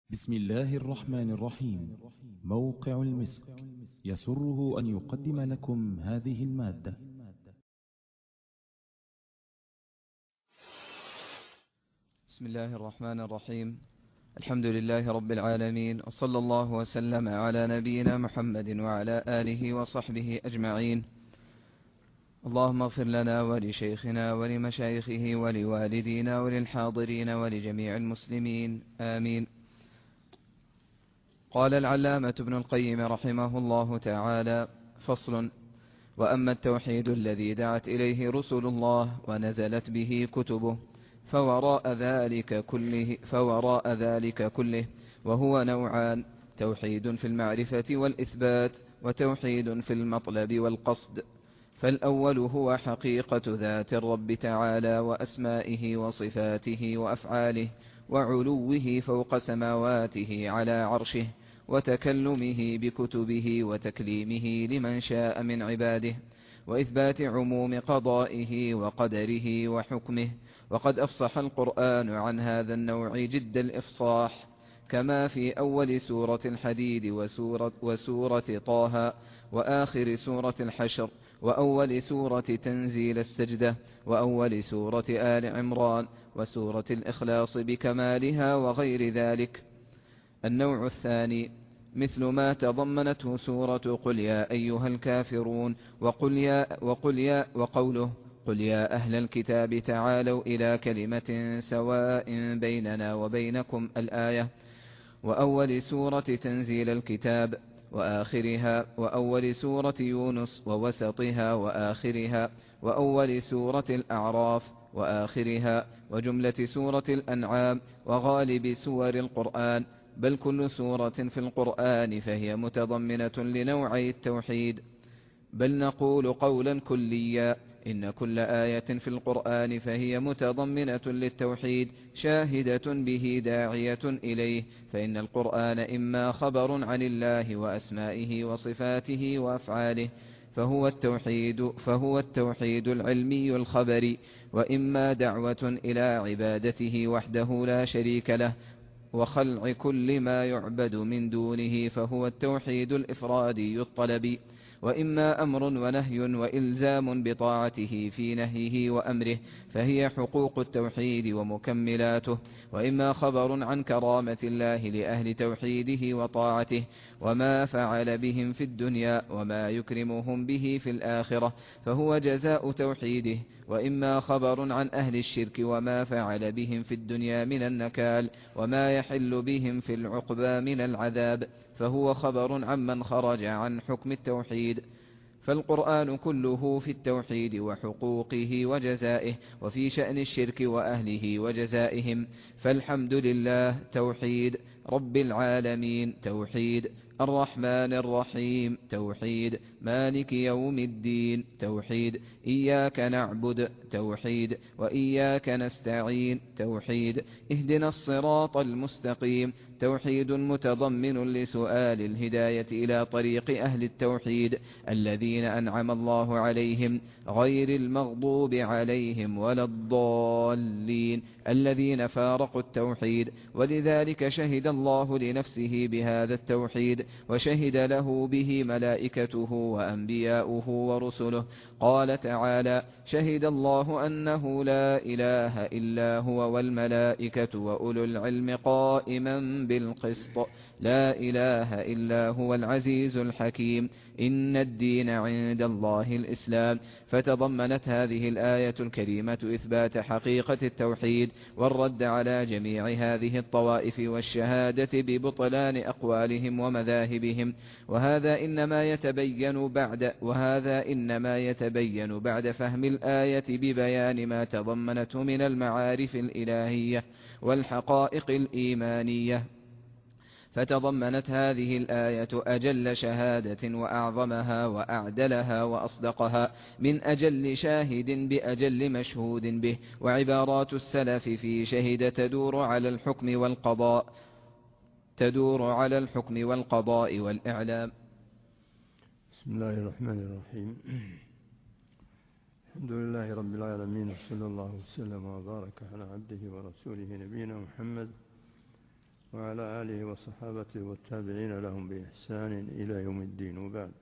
بسم الله الرحمن الرحيم. موقع المسك يسره أن يقدم لكم هذه المادة. بسم الله الرحمن الرحيم. الحمد لله رب العالمين، وصلى الله وسلم على نبينا محمد وعلى آله وصحبه أجمعين. اللهم اغفر لنا ولشيخنا ولمشايخه ولوالدينا وللحاضرين ولجميع المسلمين آمين. قال العلامة ابن القيم رحمه الله تعالى: فصل. وأما التوحيد الذي دعت إليه رسل الله ونزلت به كتبه فوراء ذلك كله وهو نوعان: توحيد في المعرفة والإثبات، وتوحيد في المطلب والقصد. فالأول هو حقيقة ذات الرب تعالى وأسمائه وصفاته وأفعاله، وعلوه فوق سماواته على عرشه، وتكلمه بكتبه وتكليمه لمن شاء من عباده، وإثبات عموم قضائه وقدره وحكمه. وقد أفصح القرآن عن هذا النوع جد الإفصاح، كما في أول سورة الحديد وسورة طه، وآخر سورة الحشر، وأول سورة تنزيل السجدة، وأول سورة آل عمران، وسورة الإخلاص بكمالها وغير ذلك. النوع الثاني مثل ما تضمنته سورة قل يا أيها الكافرون، وقوله قل يا أهل الكتاب تعالوا إلى كلمة سواء بيننا وبينكم الآية، وأول سورة تنزيل الكتاب وآخرها، وأول سورة يونس ووسطها وآخرها، وأول سورة الأعراف وآخرها، وجملة سورة الأنعام، وغالب سور القرآن، بل كل سورة في القرآن فهي متضمنة لنوعي التوحيد. بل نقول قولا كليا: إن كل آية في القرآن فهي متضمنة للتوحيد، شاهدة به داعية إليه. فإن القرآن إما خبر عن الله وأسمائه وصفاته وأفعاله فهو التوحيد العلمي الخبري، وإما دعوة إلى عبادته وحده لا شريك له وخلع كل ما يعبد من دونه فهو التوحيد الإفرادي الطلبي، وإما أمر ونهي وإلزام بطاعته في نهيه وأمره فهي حقوق التوحيد ومكملاته، وإما خبر عن كرامة الله لأهل توحيده وطاعته وما فعل بهم في الدنيا وما يكرمهم به في الآخرة فهو جزاء توحيده، وإما خبر عن أهل الشرك وما فعل بهم في الدنيا من النكال وما يحل بهم في العقبى من العذاب فهو خبر عمن خرج عن حكم التوحيد. فالقرآن كله في التوحيد وحقوقه وجزائه، وفي شأن الشرك وأهله وجزائهم. فالحمد لله توحيد، رب العالمين توحيد، الرحمن الرحيم توحيد، مالك يوم الدين توحيد، إياك نعبد توحيد، وإياك نستعين توحيد، اهدنا الصراط المستقيم توحيد متضمن لسؤال الهداية إلى طريق أهل التوحيد الذين أنعم الله عليهم، غير المغضوب عليهم ولا الضالين الذين فارقوا التوحيد. ولذلك شهد الله لنفسه بهذا التوحيد، وشهد له به ملائكته وأنبياؤه ورسله. قال تعالى: شهد الله أنه لا إله إلا هو والملائكة وأولو العلم قائما بالقسط، لا إله إلا هو العزيز الحكيم، إن الدين عند الله الإسلام. فتضمنت هذه الآية الكريمة إثبات حقيقة التوحيد والرد على جميع هذه الطوائف والشهادة ببطلان أقوالهم ومذاهبهم. وهذا إنما يتبين بعد فهم الآية ببيان ما تضمنته من المعارف الإلهية والحقائق الإيمانية. فتضمنت هذه الآية أجل شهادة وأعظمها وأعدلها وأصدقها من أجل شاهد بأجل مشهود به. وعبارات السلف في شهد تدور على الحكم والقضاء والإعلام. بسم الله الرحمن الرحيم. الحمد لله رب العالمين، وصلى الله وسلم وبارك على عبده ورسوله نبينا محمد وعلى آله وصحابته والتابعين لهم بإحسان إلى يوم الدين. وبعد،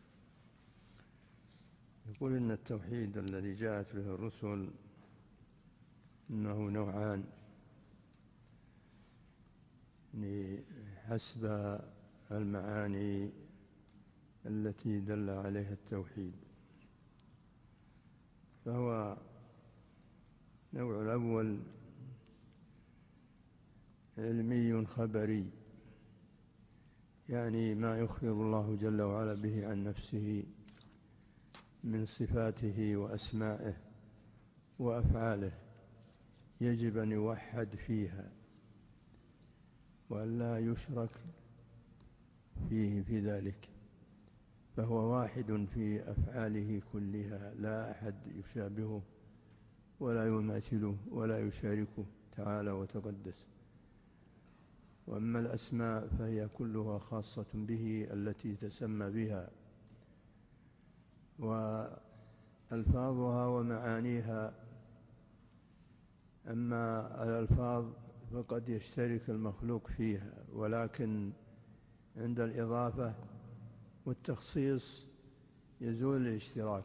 يقول إن التوحيد الذي جاءت به الرسل إنه نوعان حسب المعاني التي دل عليها التوحيد. فهو النوع الأول علمي خبري، يعني ما يخبر الله جل وعلا به عن نفسه من صفاته وأسمائه وأفعاله، يجب أن يوحد فيها وأن لا يشرك فيه في ذلك، فهو واحد في أفعاله كلها، لا أحد يشابهه ولا يماثله ولا يشاركه تعالى وتقدس. وأما الأسماء فهي كلها خاصة به التي تسمى بها، وألفاظها ومعانيها. أما الألفاظ فقد يشترك المخلوق فيها، ولكن عند الإضافة والتخصيص يزول الاشتراك،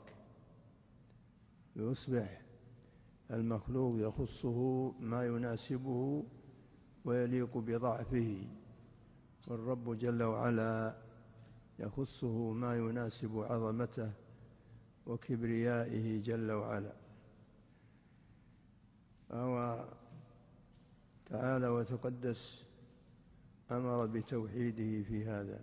ويصبح المخلوق يخصه ما يناسبه ويليق بضعفه، والرب جل وعلا يخصه ما يناسب عظمته وكبريائه جل وعلا. فهو تعالى وتقدس أمر بتوحيده في هذا.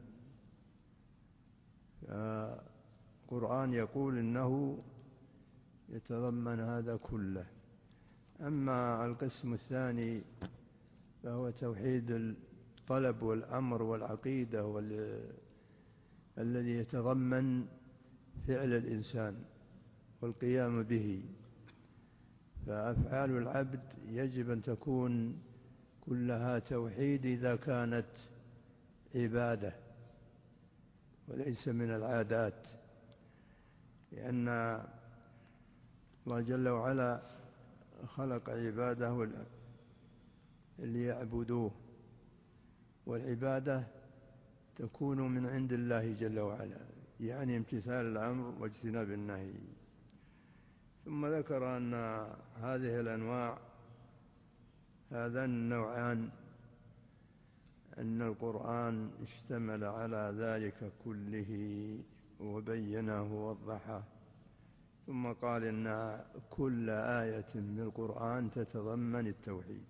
القرآن يقول إنه يتضمن هذا كله. أما القسم الثاني فهو توحيد الطلب والأمر والعقيدة الذي يتضمن فعل الإنسان والقيام به. فأفعال العبد يجب أن تكون كلها توحيد إذا كانت عبادة وليس من العادات، لأن الله جل وعلا خلق عباده ليعبدوه، والعبادة تكون من عند الله جل وعلا، يعني امتثال الأمر واجتناب النهي. ثم ذكر أن هذه الأنواع، هذان النوعان، أن القرآن اشتمل على ذلك كله وبينه ووضحه. ثم قال إن كل آية من القرآن تتضمن التوحيد،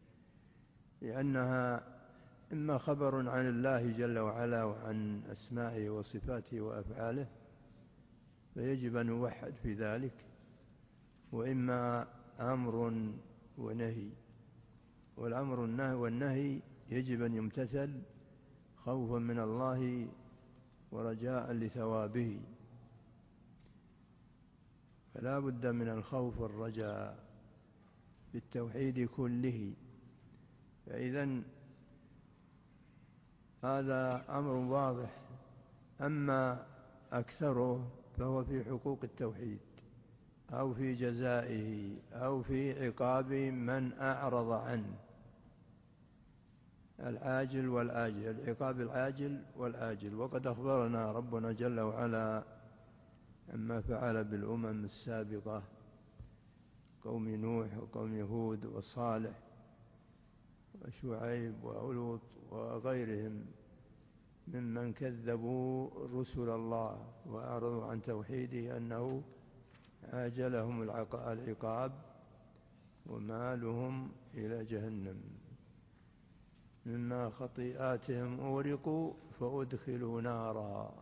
لأنها إما خبر عن الله جل وعلا وعن أسمائه وصفاته وأفعاله فيجب أن يوحد في ذلك، وإما أمر ونهي، والأمر والنهي يجب أن يمتثل خوفا من الله ورجاء لثوابه، فلا بد من الخوف والرجاء بالتوحيد كله. فإذن هذا أمر واضح. أما أكثره فهو في حقوق التوحيد أو في جزائه أو في عقاب من أعرض عنه، العاجل والآجل، العقاب العاجل والآجل. وقد أخبرنا ربنا جل وعلا عما فعل بالأمم السابقة، قوم نوح وقوم هود وصالح وشعيب ولوط وغيرهم ممن كذبوا رسل الله وأعرضوا عن توحيده، أنه عاجلهم العقاب ومآلهم إلى جهنم. مما خطيئاتهم أغرقوا فأدخلوا نارا،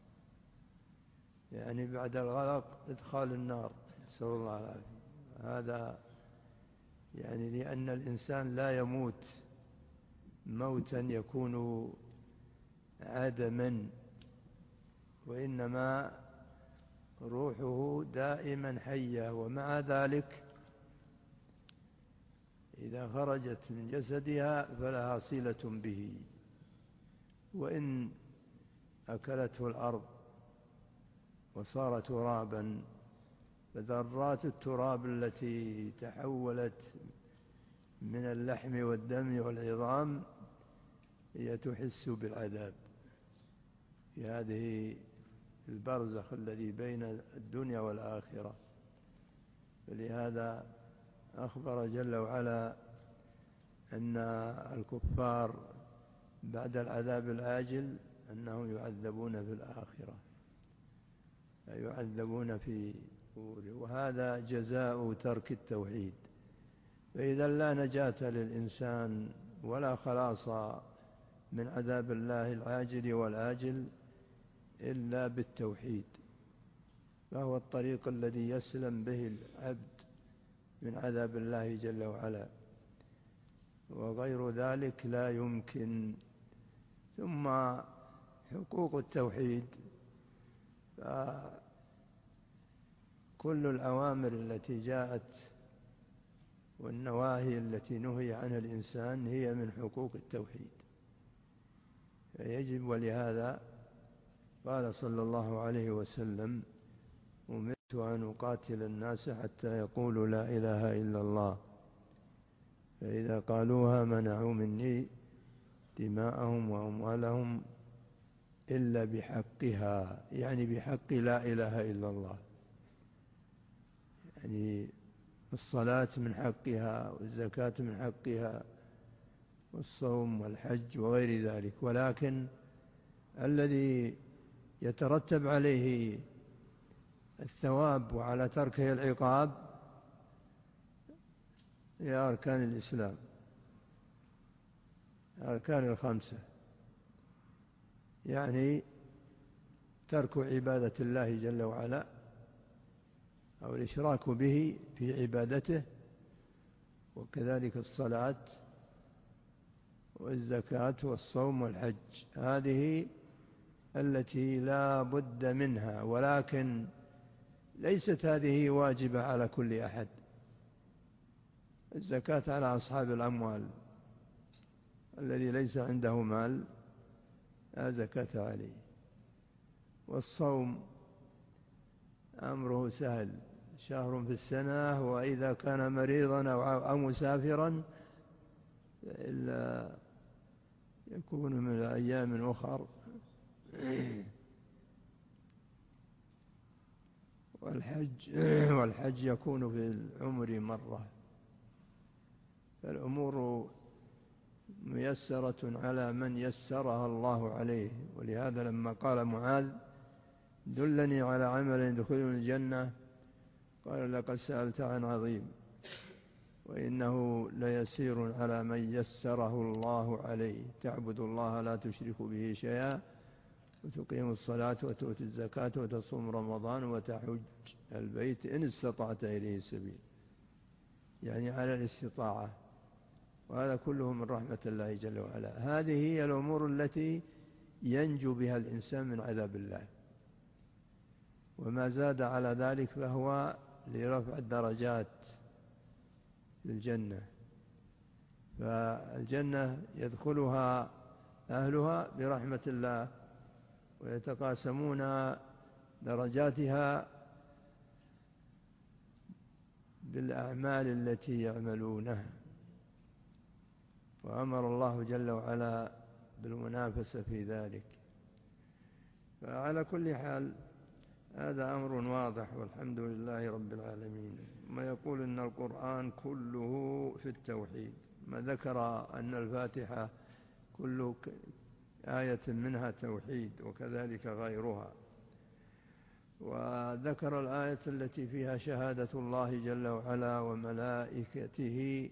يعني بعد الغرق إدخال النار، نسأل الله العافية. هذا يعني لأن الإنسان لا يموت موتا يكون عدما، وإنما روحه دائما حية، ومع ذلك إذا خرجت من جسدها فلها صلة به، وإن أكلته الأرض وصار ترابا فذرات التراب التي تحولت من اللحم والدم والعظام هي تحس بالعذاب في هذه البرزخ الذي بين الدنيا والآخرة. فلهذا أخبر جل وعلا أن الكفار بعد العذاب العاجل أنهم يعذبون في الآخرة، يعذبون في قبورهم، وهذا جزاء ترك التوحيد. فإذا لا نجاة للإنسان ولا خلاص من عذاب الله العاجل والآجل إلا بالتوحيد، فهو الطريق الذي يسلم به العبد من عذاب الله جل وعلا، وغير ذلك لا يمكن. ثم حقوق التوحيد، فكل الأوامر التي جاءت والنواهي التي نهي عنها الإنسان هي من حقوق التوحيد، فيجب. ولهذا قال صلى الله عليه وسلم: أمرت أن أقاتل الناس حتى يقولوا لا إله إلا الله، فإذا قالوها منعوا مني دماءهم وأموالهم إلا بحقها، يعني بحق لا إله إلا الله، يعني الصلاة من حقها، والزكاة من حقها، والصوم والحج وغير ذلك. ولكن الذي يترتب عليه الثواب وعلى تركه العقاب هي أركان الإسلام، أركان الخمسة، يعني ترك عبادة الله جل وعلا أو الإشراك به في عبادته، وكذلك الصلاة والزكاة والصوم والحج، هذه التي لا بد منها، ولكن ليست هذه واجبة على كل أحد. الزكاة على أصحاب الأموال، الذي ليس عنده مال لا زكاة عليه. والصوم أمره سهل، شهر في السنة، وإذا كان مريضا أو مسافرا إلا يكون من أيام أخر. والحج يكون في العمر مرة. فالأمور ميسرة على من يسرها الله عليه. ولهذا لما قال معاذ: دلني على عمل يدخلني الجنة، قال: لقد سألت عن عظيم، وإنه ليسير على من يسره الله عليه. تعبد الله لا تشرك به شيئا، وتقيم الصلاة وتؤتي الزكاة وتصوم رمضان وتحج البيت إن استطعت إليه سبيل، يعني على الاستطاعة. وهذا كله من رحمة الله جل وعلا. هذه هي الأمور التي ينجو بها الإنسان من عذاب الله، وما زاد على ذلك فهو لرفع الدرجات للجنة. فالجنة يدخلها أهلها برحمة الله، ويتقاسمون درجاتها بالأعمال التي يعملونها. وأمر الله جل وعلا بالمنافسة في ذلك. فعلى كل حال هذا أمر واضح، والحمد لله رب العالمين. ما يقول إن القرآن كله في التوحيد، ما ذكر أن الفاتحة كل آية منها توحيد، وكذلك غيرها. وذكر الآية التي فيها شهادة الله جل وعلا وملائكته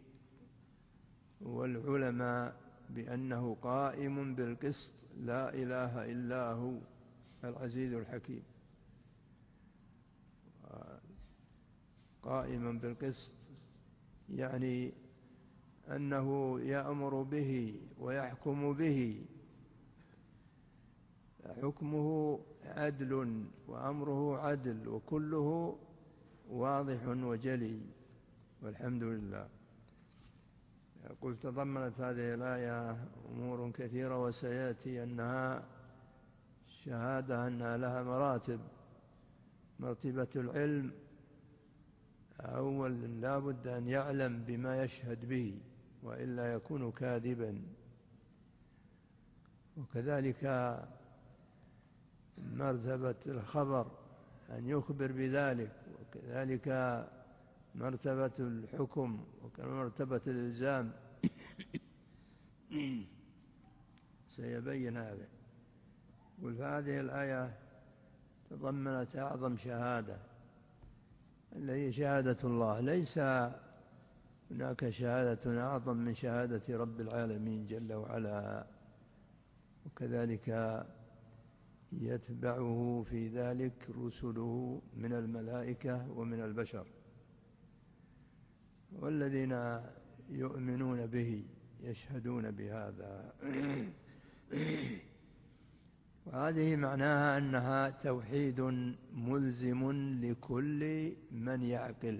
والعلماء بأنه قائم بالقسط لا إله إلا هو العزيز الحكيم. قائما بالقسط يعني أنه يأمر به ويحكم به، حكمه عدل وأمره عدل، وكله واضح وجلي، والحمد لله. قلت تضمنت هذه الآية أمور كثيرة، وسيأتي أنها شهادة أنها لها مراتب. مرتبة العلم أول لا بد أن يعلم بما يشهد به، وإلا يكون كاذبا. وكذلك مرتبة الخبر أن يخبر بذلك، وكذلك مرتبة الحكم ومرتبة الإلزام سيبين هذا. وهذه الآية تضمنت أعظم شهادة اللي هي شهادة الله، ليس هناك شهادة أعظم من شهادة رب العالمين جل وعلا، وكذلك يتبعه في ذلك رسله من الملائكة ومن البشر، والذين يؤمنون به يشهدون بهذا. وهذه معناها أنها توحيد ملزم لكل من يعقل.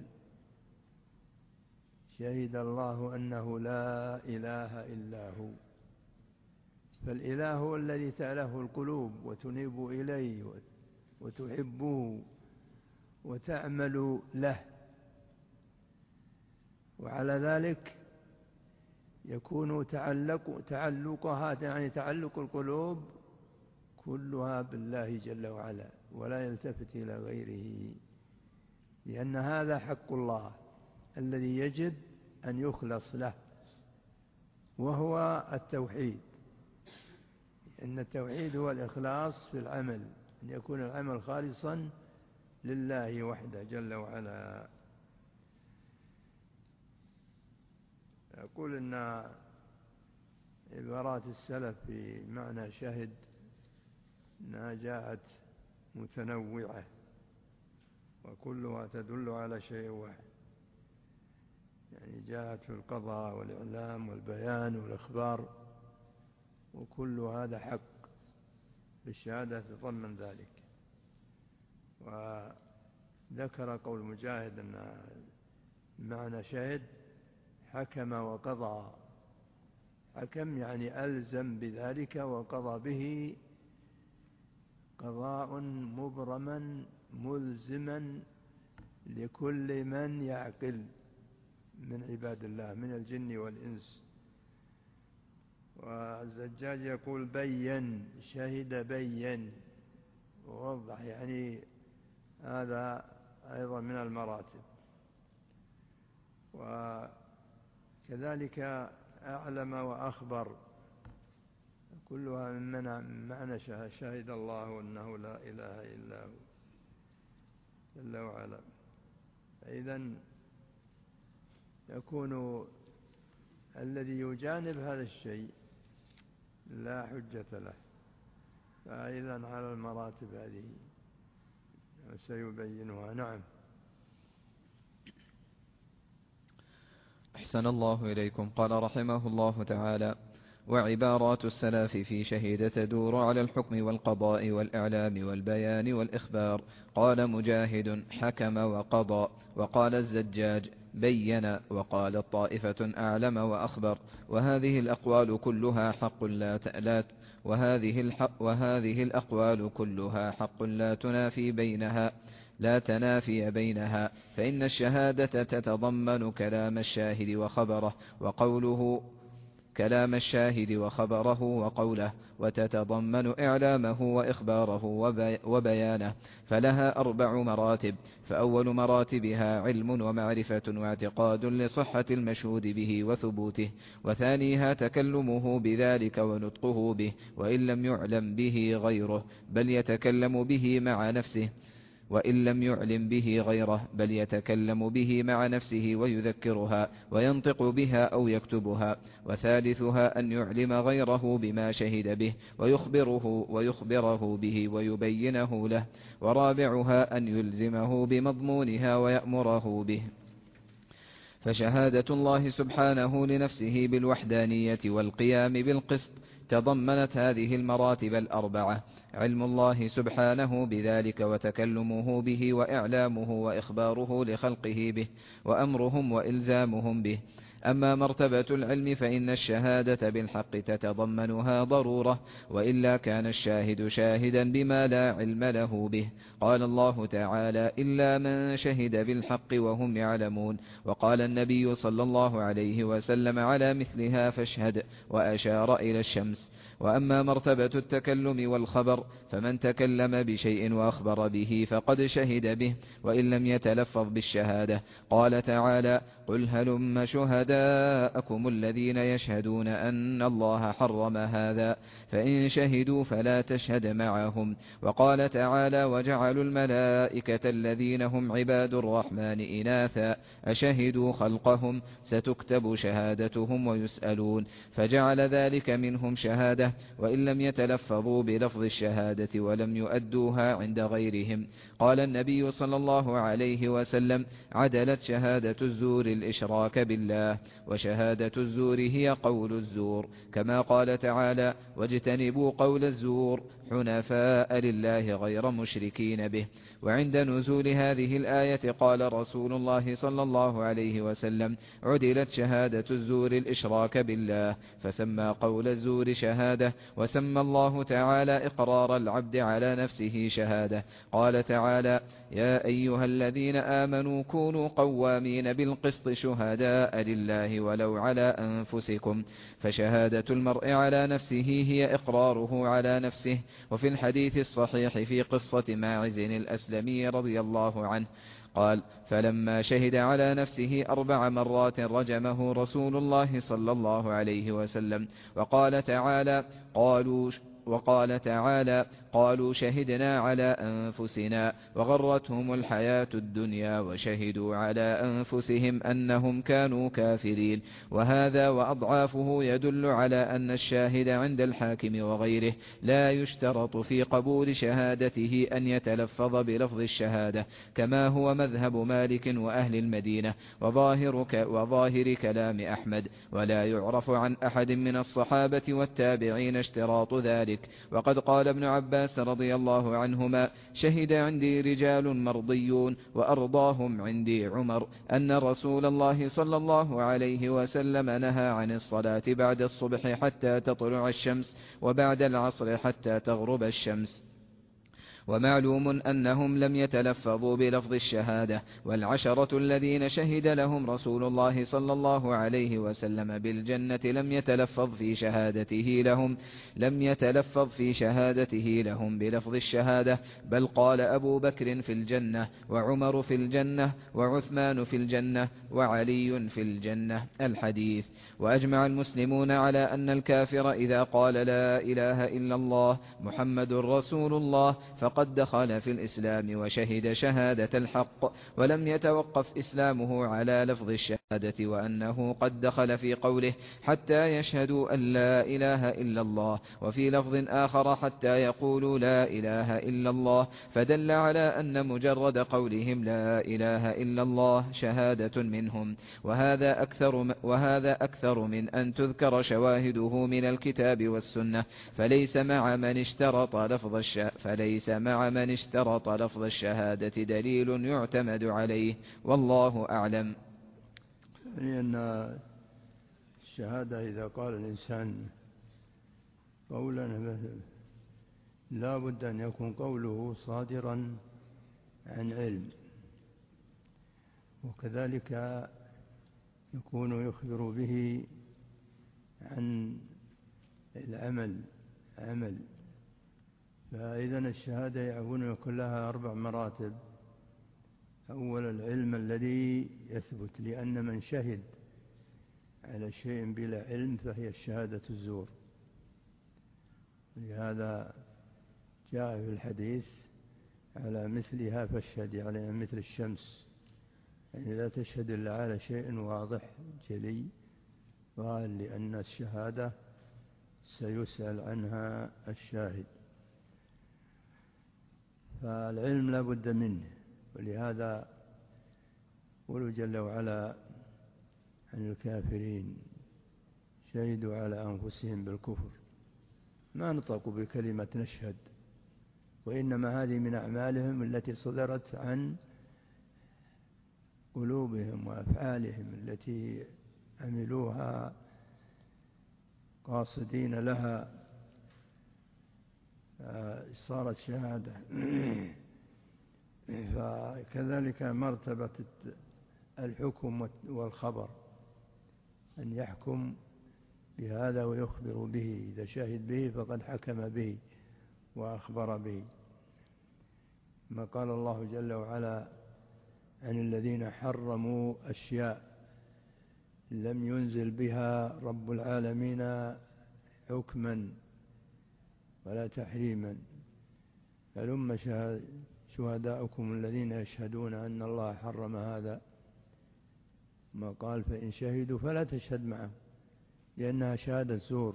شهد الله أنه لا إله إلا هو، فالإله هو الذي تأله القلوب وتنيب إليه وتحبه وتعمل له، وعلى ذلك يكون تعلقها يعني تعلق القلوب كلها بالله جل وعلا، ولا يلتفت إلى غيره، لأن هذا حق الله الذي يجب أن يخلص له، وهو التوحيد. إن التوحيد هو الإخلاص في العمل، أن يكون العمل خالصا لله وحده جل وعلا. أقول إن عبارات السلف في معنى شهد أنها جاءت متنوعة وكلها تدل على شيء واحد، يعني جاءت في القضاء والإعلام والبيان والإخبار، وكل هذا حق بالشهادة تضمن ذلك. وذكر قول مجاهد أن معنى شهد حكم وقضى. حكم يعني ألزم بذلك، وقضى به قضاء مبرما ملزما لكل من يعقل من عباد الله من الجن والإنس. والزجاج يقول بين، شهد بين، ووضح يعني هذا أيضا من المراتب. وكذلك أعلم وأخبر، كلها من معنى شهد الله أنه لا إله إلا هو جل وعلا. فإذن يكون الذي يجانب هذا الشيء لا حجة له. فإذن على المراتب هذه سيبينها. نعم. أحسن الله إليكم. قال رحمه الله تعالى: وعبارات السلف في شهد تدور على الحكم والقضاء والإعلام والبيان والإخبار. قال مجاهد: حكم وقضى. وقال الزجاج: بين. وقال طائفة: أعلم وأخبر. وهذه الأقوال كلها حق وهذه الأقوال كلها حق لا تنافي بينها، فإن الشهادة تتضمن كلام الشاهد وقوله، وتتضمن إعلامه وإخباره وبيانه، فلها 4 مراتب. فأول مراتبها علم ومعرفة واعتقاد لصحة المشهود به وثبوته، وثانيها تكلمه بذلك ونطقه به، وإن لم يعلم به غيره بل يتكلم به مع نفسه، وإن لم يعلم به غيره بل يتكلم به مع نفسه ويذكرها وينطق بها أو يكتبها. وثالثها أن يعلم غيره بما شهد به ويخبره به ويبينه له. ورابعها أن يلزمه بمضمونها ويأمره به. فشهادة الله سبحانه لنفسه بالوحدانية والقيام بالقسط تضمنت هذه المراتب 4: علم الله سبحانه بذلك وتكلمه به وإعلامه وإخباره لخلقه به وأمرهم وإلزامهم به. أما مرتبة العلم فإن الشهادة بالحق تتضمنها ضرورة، وإلا كان الشاهد شاهدا بما لا علم له به. قال الله تعالى: إلا من شهد بالحق وهم يعلمون. وقال النبي صلى الله عليه وسلم على مثلها: فاشهد، وأشار إلى الشمس. وأما مرتبة التكلم والخبر فمن تكلم بشيء وأخبر به فقد شهد به وإن لم يتلفظ بالشهادة. قال تعالى: قل هلم شهداءكم الذين يشهدون أن الله حرم هذا فإن شهدوا فلا تشهد معهم. وقال تعالى: وجعلوا الملائكة الذين هم عباد الرحمن إناثا أشهدوا خلقهم ستكتب شهادتهم ويسألون، فجعل ذلك منهم شهادة وإن لم يتلفظوا بلفظ الشهادة ولم يؤدوها عند غيرهم. قال النبي صلى الله عليه وسلم: عدلت شهادة الزور الإشراك بالله، وشهادة الزور هي قول الزور، كما قال تعالى: واجتنبوا قول الزور حنفاء لله غير مشركين به. وعند نزول هذه الآية قال رسول الله صلى الله عليه وسلم: عدلت شهادة الزور الإشراك بالله، فسمى قول الزور شهادة، وسمى الله تعالى إقرار العبد على نفسه شهادة. قال تعالى: يا أيها الذين آمنوا كونوا قوامين بالقسط شهداء لله ولو على أنفسكم، فشهادة المرء على نفسه هي إقراره على نفسه. وفي الحديث الصحيح في قصة ماعز الأسلمي رضي الله عنه قال: فلما شهد على نفسه 4 مرات رجمه رسول الله صلى الله عليه وسلم. وقال تعالى: قالوا شهدنا على أنفسنا وغرتهم الحياة الدنيا وشهدوا على أنفسهم أنهم كانوا كافرين. وهذا وأضعافه يدل على أن الشاهد عند الحاكم وغيره لا يشترط في قبول شهادته أن يتلفظ بلفظ الشهادة، كما هو مذهب مالك وأهل المدينة وظاهر كلام أحمد، ولا يعرف عن أحد من الصحابة والتابعين اشتراط ذلك. وقد قال ابن عباس رضي الله عنهما: شهد عندي رجال مرضيون وأرضاهم عندي عمر أن رسول الله صلى الله عليه وسلم نهى عن الصلاة بعد الصبح حتى تطلع الشمس وبعد العصر حتى تغرب الشمس. ومعلوم أنهم لم يتلفظوا بلفظ الشهادة. والعشرة الذين شهد لهم رسول الله صلى الله عليه وسلم بالجنة لم يتلفظ في شهادته لهم بلفظ الشهادة، بل قال أبو بكر في الجنة، وعمر في الجنة، وعثمان في الجنة، وعلي في الجنة. الحديث. وأجمع المسلمون على أن الكافر إذا قال لا إله إلا الله محمد رسول الله فقد دخل في الإسلام وشهد شهادة الحق، ولم يتوقف إسلامه على لفظ الشهادة، وأنه قد دخل في قوله حتى يشهدوا أن لا إله إلا الله، وفي لفظ آخر حتى يقولوا لا إله إلا الله، فدل على أن مجرد قولهم لا إله إلا الله شهادة منهم. وهذا أكثر من أن تذكر شواهده من الكتاب والسنة، فليس مع من اشترط لفظ الشهادة دليل يعتمد عليه، والله أعلم. لأن الشهادة إذا قال الإنسان قولا مثلا لا بد أن يكون قوله صادرا عن علم، وكذلك يكون يخبر به عن العمل. فإذا الشهادة يعون يكون لها 4 مراتب. أول العلم الذي يثبت، لأن من شهد على شيء بلا علم فهي الشهادة الزور. لهذا جاء في الحديث على مثلها فاشهد، يعني مثل الشمس، يعني لا تشهد إلا على شيء واضح جلي. قال لأن الشهادة سيسأل عنها الشاهد، فالعلم لا بد منه. ولهذا قوله جل وعلا عن الكافرين شهدوا على أنفسهم بالكفر، ما نطقوا بكلمة نشهد، وإنما هذه من أعمالهم التي صدرت عن قلوبهم وأفعالهم التي عملوها قاصدين لها، صارت شهادة. فكذلك مرتبة الحكم والخبر، أن يحكم بهذا ويخبر به. إذا شهد به فقد حكم به وأخبر به. ما قال الله جل وعلا عن الذين حرموا أشياء لم ينزل بها رب العالمين حكما ولا تحريما. هلم شهداؤكم الذين يشهدون أن الله حرم هذا. ما قال فإن شهدوا فلا تشهد معهم لأنها شهادة زور.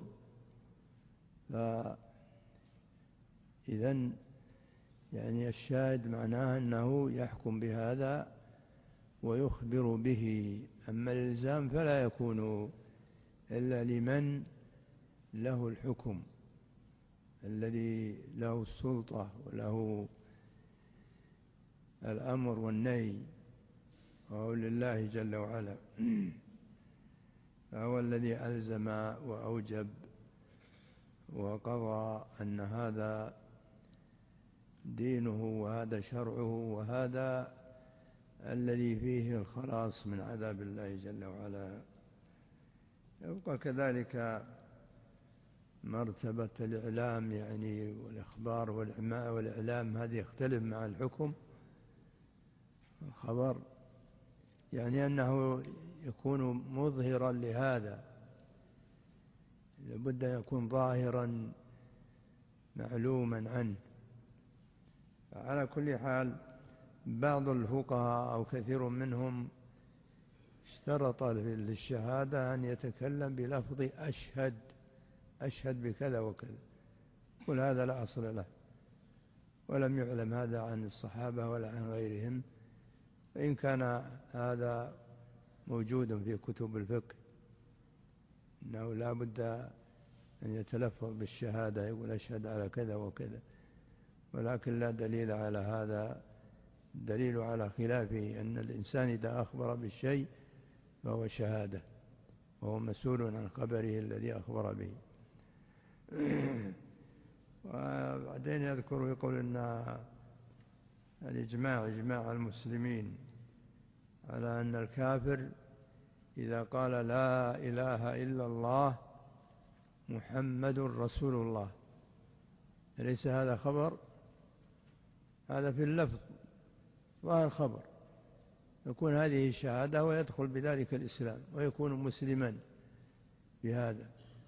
إذن يعني الشاهد معناه أنه يحكم بهذا ويخبر به. أما الإلزام فلا يكون إلا لمن له الحكم الذي له السلطة وله الأمر والنهي، وهو لله جل وعلا. فهو الذي ألزم وأوجب وقضى أن هذا دينه وهذا شرعه وهذا الذي فيه الخلاص من عذاب الله جل وعلا. يبقى كذلك مرتبة الإعلام يعني والإخبار والإعلام، هذه يختلف مع الحكم. الخبر يعني أنه يكون مظهرا لهذا، لابد أن يكون ظاهرا معلوما عنه. على كل حال بعض الفقهاء أو كثير منهم اشترط للشهادة أن يتكلم بلفظ أشهد بكذا وكذا. كل هذا لا أصل له، ولم يعلم هذا عن الصحابة ولا عن غيرهم، وإن كان هذا موجود في كتب الفقه أنه لا بد أن يتلفظ بالشهادة، يقول أشهد على كذا وكذا، ولكن لا دليل على هذا. دليل على خلافه أن الإنسان إذا أخبر بالشيء فهو شهادة، وهو مسؤول عن خبره الذي أخبر به. وبعدين يذكر ويقول أن الإجماع إجماع المسلمين على أن الكافر إذا قال لا إله إلا الله محمد رسول الله، ليس هذا خبر، هذا في اللفظ ظاهر خبر، يكون هذه الشهادة ويدخل بذلك الإسلام ويكون مسلما بهذا.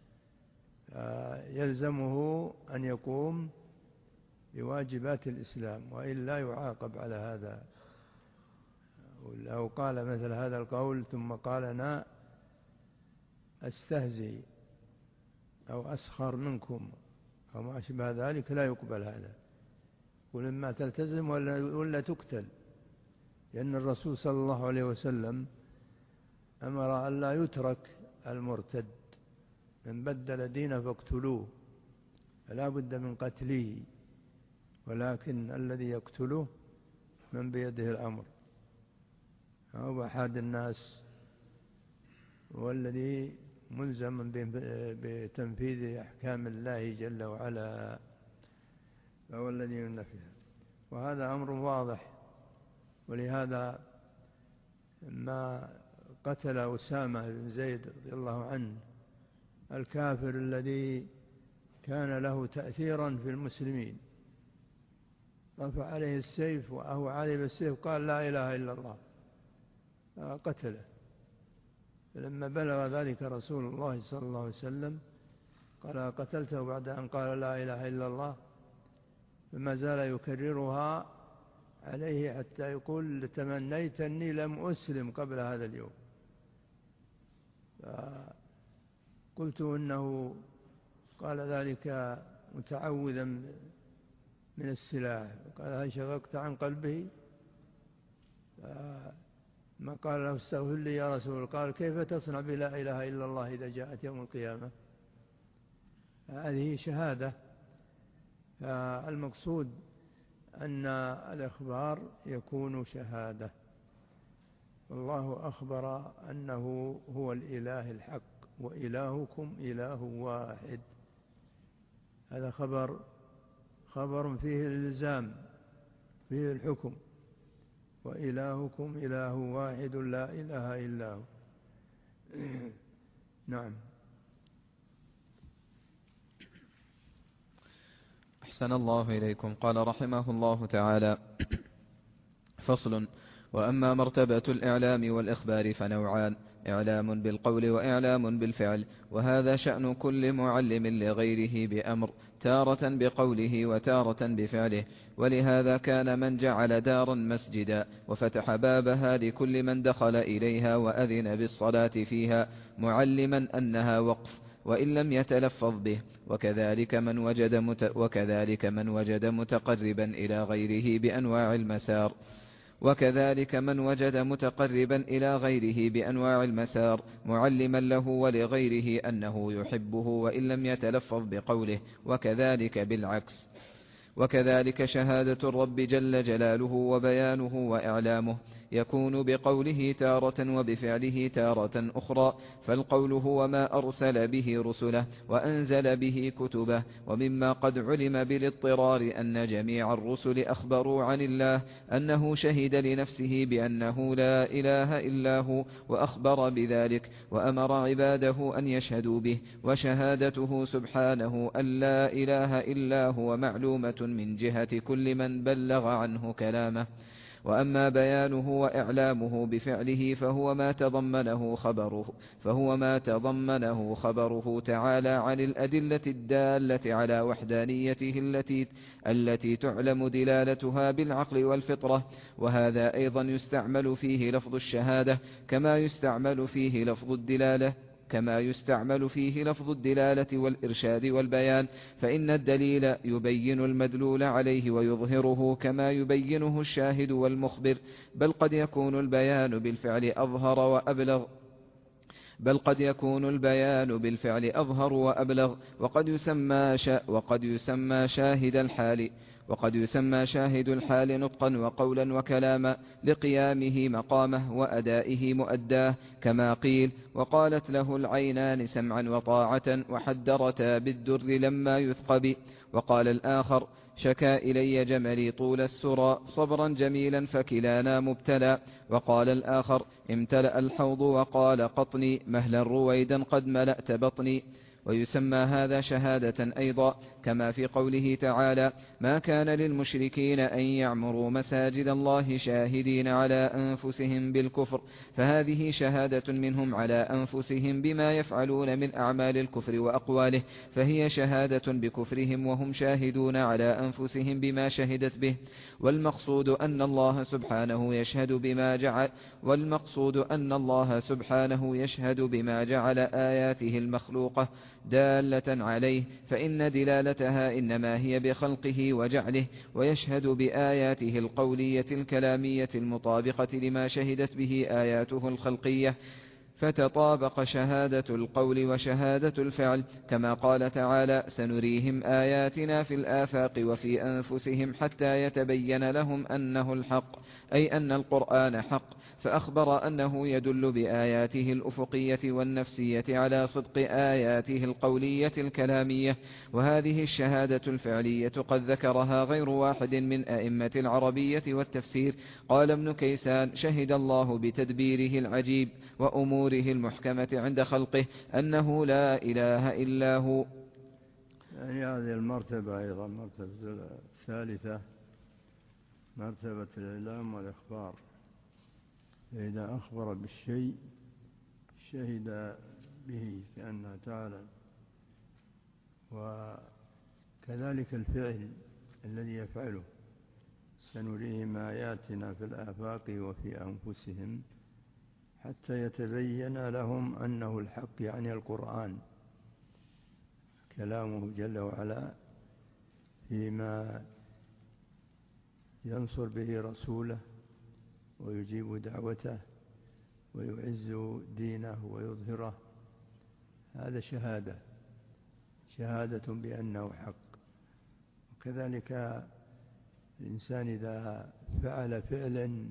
يلزمه أن يقوم بواجبات الإسلام وإلا يعاقب على هذا. لو قال مثل هذا القول ثم قال أنا أستهزئ أو أسخر منكم أو ما أشبه ذلك لا يقبل هذا، ولما تلتزم ولا تقتل، لأن الرسول صلى الله عليه وسلم أمر أن لا يترك المرتد، من بدل دينه فاقتلوه، فلا بد من قتله، ولكن الذي يقتله من بيده الأمر، هو أحد الناس والذي ملزم بتنفيذ أحكام الله جل وعلا، فهو الذي ينفذها. وهذا أمر واضح. ولهذا ما قتل أسامة بن زيد رضي الله عنه الكافر الذي كان له تأثيرا في المسلمين، رفع عليه السيف وهو عليه بالسيف قال لا إله إلا الله، قتله. فلما بلغ ذلك رسول الله صلى الله عليه وسلم قال قتلته بعد أن قال لا إله إلا الله، فما زال يكررها عليه حتى يقول تمنيت أني لم أسلم قبل هذا اليوم. فقلت إنه قال ذلك متعوذا من السلاح، قال هل شققت عن قلبه؟ ما قال له استغفر لي يا رسول الله، قال كيف تصنع بلا إله إلا الله إذا جاءت يوم القيامة؟ هذه شهادة. فالمقصود أن الإخبار يكون شهادة. والله أخبر أنه هو الإله الحق وإلهكم إله واحد. هذا خبر فيه الإلزام، فيه الحكم، وإلهكم إله واحد لا إله إلا هو. نعم. أحسن الله إليكم. قال رحمه الله تعالى: فصل. وأما مرتبة الإعلام والإخبار فنوعان: إعلام بالقول وإعلام بالفعل، وهذا شأن كل معلم لغيره بأمر، تارة بقوله وتارة بفعله. ولهذا كان من جعل دارا مسجدا وفتح بابها لكل من دخل إليها وأذن بالصلاة فيها معلما أنها وقف وإن لم يتلفظ به. وكذلك من وجد متقربا إلى غيره بأنواع المسار معلما له ولغيره أنه يحبه وإن لم يتلفظ بقوله، وكذلك بالعكس. وكذلك شهادة الرب جل جلاله وبيانه وإعلامه يكون بقوله تارة وبفعله تارة أخرى. فالقول هو ما أرسل به رسله وأنزل به كتبه. ومما قد علم بالاضطرار أن جميع الرسل أخبروا عن الله أنه شهد لنفسه بأنه لا إله إلا هو وأخبر بذلك وأمر عباده أن يشهدوا به. وشهادته سبحانه أن لا إله إلا هو معلومة من جهة كل من بلغ عنه كلامه. وأما بيانه وإعلامه بفعله فهو ما تضمنه خبره تعالى عن الأدلة الدالة على وحدانيته التي تعلم دلالتها بالعقل والفطرة. وهذا أيضا يستعمل فيه لفظ الشهادة كما يستعمل فيه لفظ الدلالة والإرشاد والبيان، فإن الدليل يبين المدلول عليه ويظهره كما يبينه الشاهد والمخبر. بل قد يكون البيان بالفعل أظهر وأبلغ. وقد يسمى شاهد الحال نطقا وقولا وكلاما لقيامه مقامه وأدائه مؤداه، كما قيل: وقالت له العينان سمعا وطاعة وحدرتا بالدر لما يثقب. وقال الآخر: شكا إلي جملي طول السرى صبرا جميلا فكلانا مبتلى. وقال الآخر: امتلأ الحوض وقال قطني مهلا رويدا قد ملأت بطني. ويسمى هذا شهادة أيضا، كما في قوله تعالى: ما كان للمشركين أن يعمروا مساجد الله شاهدين على أنفسهم بالكفر، فهذه شهادة منهم على أنفسهم بما يفعلون من أعمال الكفر وأقواله، فهي شهادة بكفرهم وهم شاهدون على أنفسهم بما شهدت به. والمقصود أن الله سبحانه يشهد بما جعل آياته المخلوقة دالة عليه، فإن دلالتها إنما هي بخلقه وجعله، ويشهد بآياته القولية الكلامية المطابقة لما شهدت به آياته الخلقية، فتطابق شهادة القول وشهادة الفعل، كما قال تعالى: سنريهم آياتنا في الآفاق وفي أنفسهم حتى يتبين لهم أنه الحق، أي أن القرآن حق. فأخبر أنه يدل بآياته الأفقية والنفسية على صدق آياته القولية الكلامية. وهذه الشهادة الفعلية قد ذكرها غير واحد من أئمة العربية والتفسير. قال ابن كيسان: شهد الله بتدبيره العجيب وأموره المحكمة عند خلقه أنه لا إله إلا هو. يعني هذه المرتبة أيضا مرتبة ثالثة، مرتبة الإعلام والإخبار. إذا أخبر بالشيء شهد به كأنه تعالى، وكذلك الفعل الذي يفعله: سنريهم آياتنا في الآفاق وفي أنفسهم حتى يتبين لهم أنه الحق، يعني القرآن كلامه جل وعلا فيما ينصر به رسوله ويجيب دعوته ويعز دينه ويظهره. هذا شهادة بأنه حق. وكذلك الإنسان إذا فعل فعلا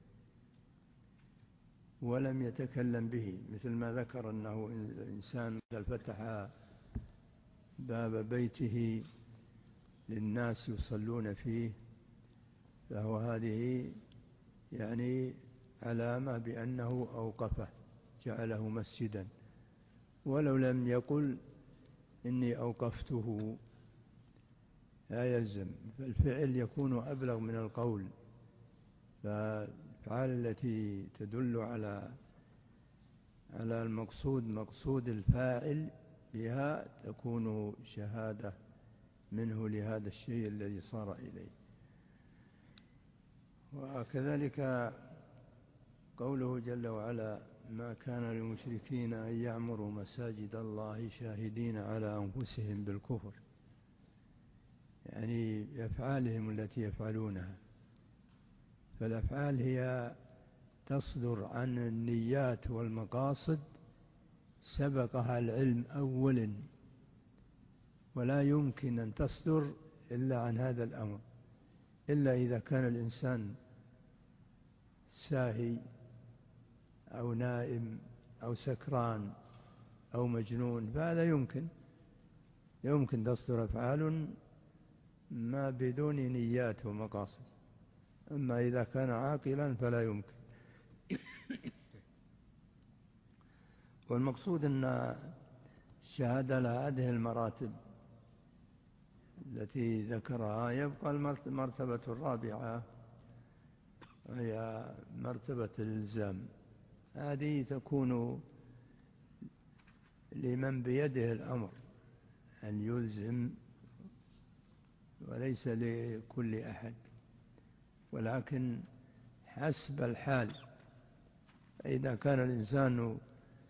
ولم يتكلم به، مثل ما ذكر أنه إنسان فتح باب بيته للناس يصلون فيه، فهو هذه يعني علامة بأنه أوقفه، جعله مسجدا، ولو لم يقل إني أوقفته، لا يلزم، فالفعل يكون أبلغ من القول، فالأفعال التي تدل على المقصود، مقصود الفاعل بها، تكون شهادة منه لهذا الشيء الذي صار إليه. وكذلك قوله جل وعلا: ما كان للمشركين أن يعمروا مساجد الله شاهدين على أنفسهم بالكفر، يعني بأفعالهم التي يفعلونها. فالأفعال هي تصدر عن النيات والمقاصد سبقها العلم أولا، ولا يمكن أن تصدر إلا عن هذا الأمر، إلا إذا كان الإنسان ساهي أو نائم أو سكران أو مجنون، فهذا يمكن تصدر أفعال ما بدون نيات ومقاصد. أما إذا كان عاقلا فلا يمكن. والمقصود أن الشهادة لها هذه المراتب التي ذكرها. يبقى المرتبة الرابعة هي مرتبة الإلزام. هذه تكون لمن بيده الأمر أن يلزم، وليس لكل أحد، ولكن حسب الحال. إذا كان الإنسان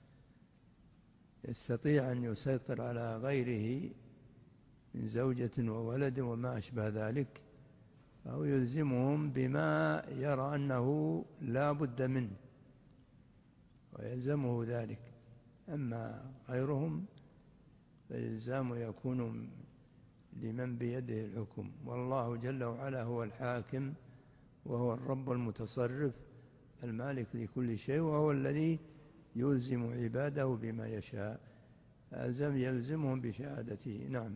يستطيع أن يسيطر على غيره من زوجة وولد وما أشبه ذلك، فهو يلزمهم بما يرى أنه لا بد منه ويلزمه ذلك. أما غيرهم فالإلزام يكون لمن بيده الحكم، والله جل وعلا هو الحاكم، وهو الرب المتصرف المالك لكل شيء، وهو الذي يلزم عباده بما يشاء. يلزمهم بشهادته. نعم.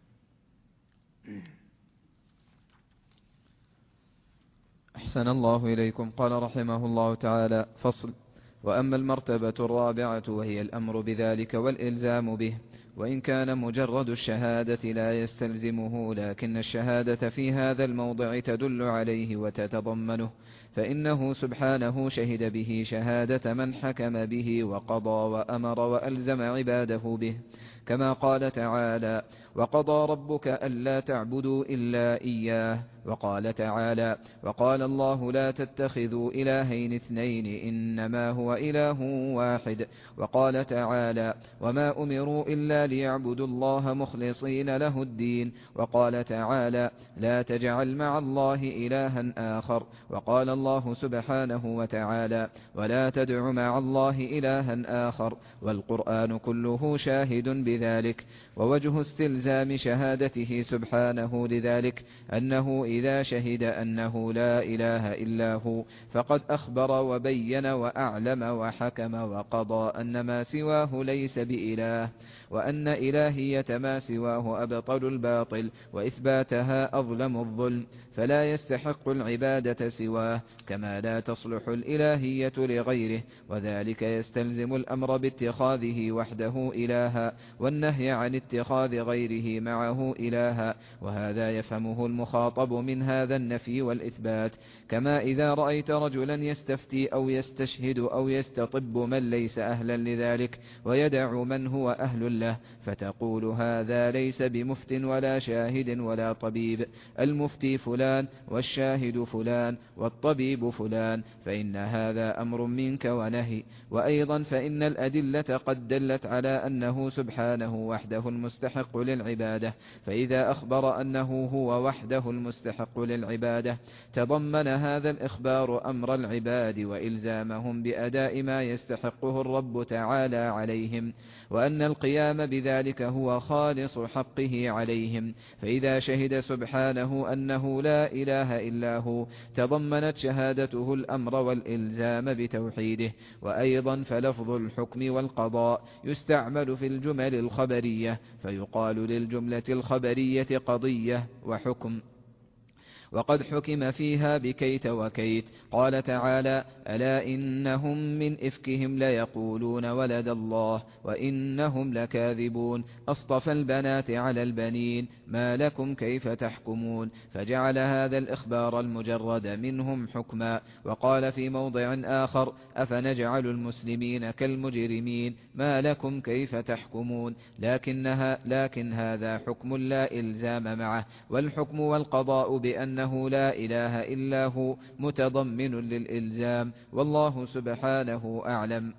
أحسن الله إليكم. قال رحمه الله تعالى: فصل. وأما المرتبة الرابعة وهي الأمر بذلك والإلزام به، وإن كان مجرد الشهادة لا يستلزمه، لكن الشهادة في هذا الموضع تدل عليه وتتضمنه، فإنه سبحانه شهد به شهادة من حكم به وقضى وأمر وألزم عباده به، كما قال تعالى: وقضى ربك ألا تعبدوا إلا إياه. وقال تعالى: وقال الله لا تتخذوا إلهين اثنين إنما هو إله واحد. وقال تعالى: وما أمروا إلا ليعبدوا الله مخلصين له الدين. وقال تعالى: لا تجعل مع الله إلها آخر. وقال الله سبحانه وتعالى: ولا تدع مع الله إلها آخر. والقرآن كله شاهد بذلك. ووجه استلزام شهادته سبحانه لذلك أنه إذا شهد أنه لا إله إلا هو فقد أخبر وبين وأعلم وحكم وقضى أن ما سواه ليس بإله، وأن إلهية ما سواه أبطل الباطل وإثباتها أظلم الظلم، فلا يستحق العبادة سواه، كما لا تصلح الإلهية لغيره. وذلك يستلزم الأمر باتخاذه وحده إلها، والنهي عن اتخاذ غيره معه إلها، وهذا يفهمه المخاطب من هذا النفي والإثبات. كما إذا رأيت رجلا يستفتي أو يستشهد أو يستطب من ليس أهلا لذلك ويدع من هو أهل له، فتقول هذا ليس بمفت ولا شاهد ولا طبيب، المفتي فلان والشاهد فلان والطبيب فلان، فإن هذا أمر منك ونهي. وأيضا فإن الأدلة قد دلت على أنه سبحانه وحده المستحق للعبادة، فإذا أخبر أنه هو وحده المستحق للعبادة تضمن هذا الإخبار أمر العباد وإلزامهم بأداء ما يستحقه الرب تعالى عليهم، وأن القيام بذلك هو خالص حقه عليهم. فإذا شهد سبحانه أنه لا إله إلا هو تضمنت شهادته الأمر والإلزام بتوحيده. وأيضا فلفظ الحكم والقضاء يستعمل في الجمل الخبرية، فيقال للجملة الخبرية قضية وحكم، وقد حكم فيها بكيت وكيت. قال تعالى: ألا إنهم من إفكهم ليقولون ولد الله وإنهم لكاذبون أصطفى البنات على البنين ما لكم كيف تحكمون، فجعل هذا الإخبار المجرد منهم حكما. وقال في موضع آخر: أفنجعل المسلمين كالمجرمين ما لكم كيف تحكمون، لكن هذا حكم لا إلزام معه، والحكم والقضاء بأنه لا إله إلا هو متضمن للإلزام، والله سبحانه أعلم.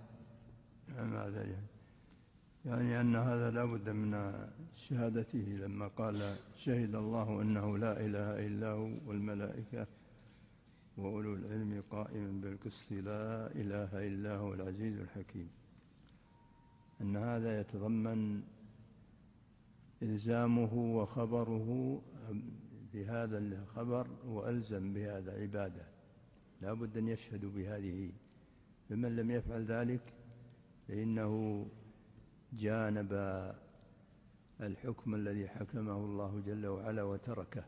يعني أن هذا لا بد من شهادته، لما قال: شهد الله أنه لا إله إلا هو والملائكة وأولو العلم قائما بالقسط لا إله إلا هو العزيز الحكيم، أن هذا يتضمن إلزامه وخبره بهذا الخبر، وألزم بهذا عباده، لا بد أن يشهدوا بهذه. فمن لم يفعل ذلك فإنه جانب الحكم الذي حكمه الله جل وعلا وتركه،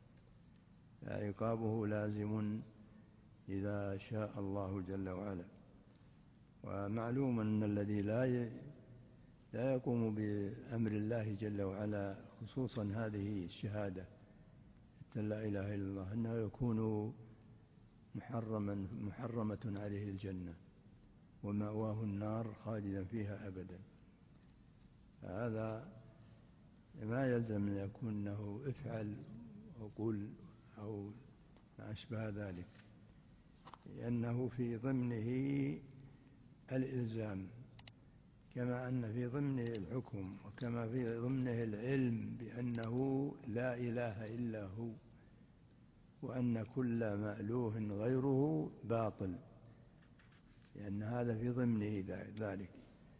عقابه لازم إذا شاء الله جل وعلا. ومعلوم أن الذي لا يقوم بأمر الله جل وعلا، خصوصا هذه الشهادة حتى لا إله إلا الله، أنه يكون محرمة عليه الجنة ومأواه النار خالدا فيها أبدا. هذا ما يلزم أن يكون أنه افعل وقل أو ما أشبه ذلك، لأنه في ضمنه الإلزام، كما أن في ضمنه الحكم، وكما في ضمنه العلم بأنه لا إله إلا هو، وأن كل مألوه غيره باطل، لأن هذا في ضمنه ذلك.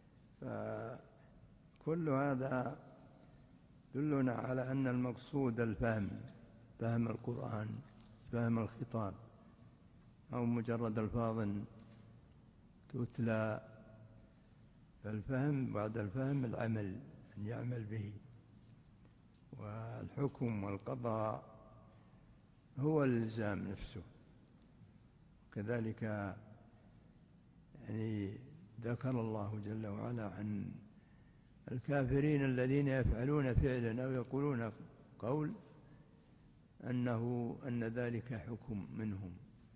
فكل هذا يدلنا على أن المقصود الفهم، فهم القرآن، فهم الخطاب، أو مجرد ألفاظ تتلى. فالفهم بعد الفهم العمل، أن يعمل به. والحكم والقضاء هو الإلزام نفسه. كذلك يعني ذكر الله جل وعلا عن الكافرين الذين يفعلون فعلا أو يقولون قول أن ذلك حكم منهم،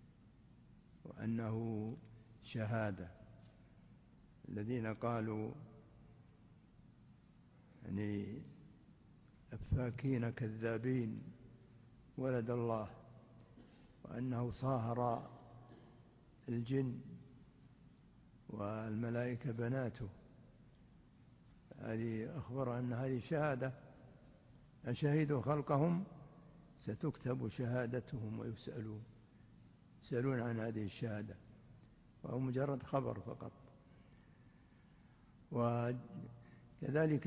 وأنه شهادة. الذين قالوا يعني أفاكين كذابين ولد الله، وأنه صاهر الجن والملائكة بناته، هذه أخبر أن هذه شهادة، أشهدوا خلقهم ستكتب شهادتهم ويسألون عن هذه الشهادة، وهو مجرد خبر فقط. وكذلك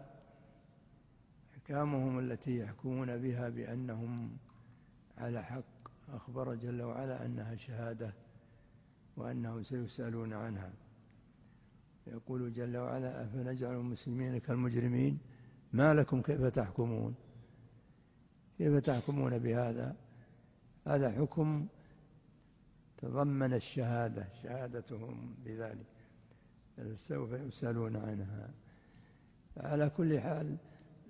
أحكامهم التي يحكمون بها بأنهم على حق، أخبر جل وعلا أنها شهادة وأنهم سيسألون عنها. يقول جل وعلا: أفنجعل المسلمين كالمجرمين ما لكم كيف تحكمون. كيف تحكمون بهذا؟ هذا حكم تضمن الشهادة، شهادتهم بذلك، سوف يسألون عنها. على كل حال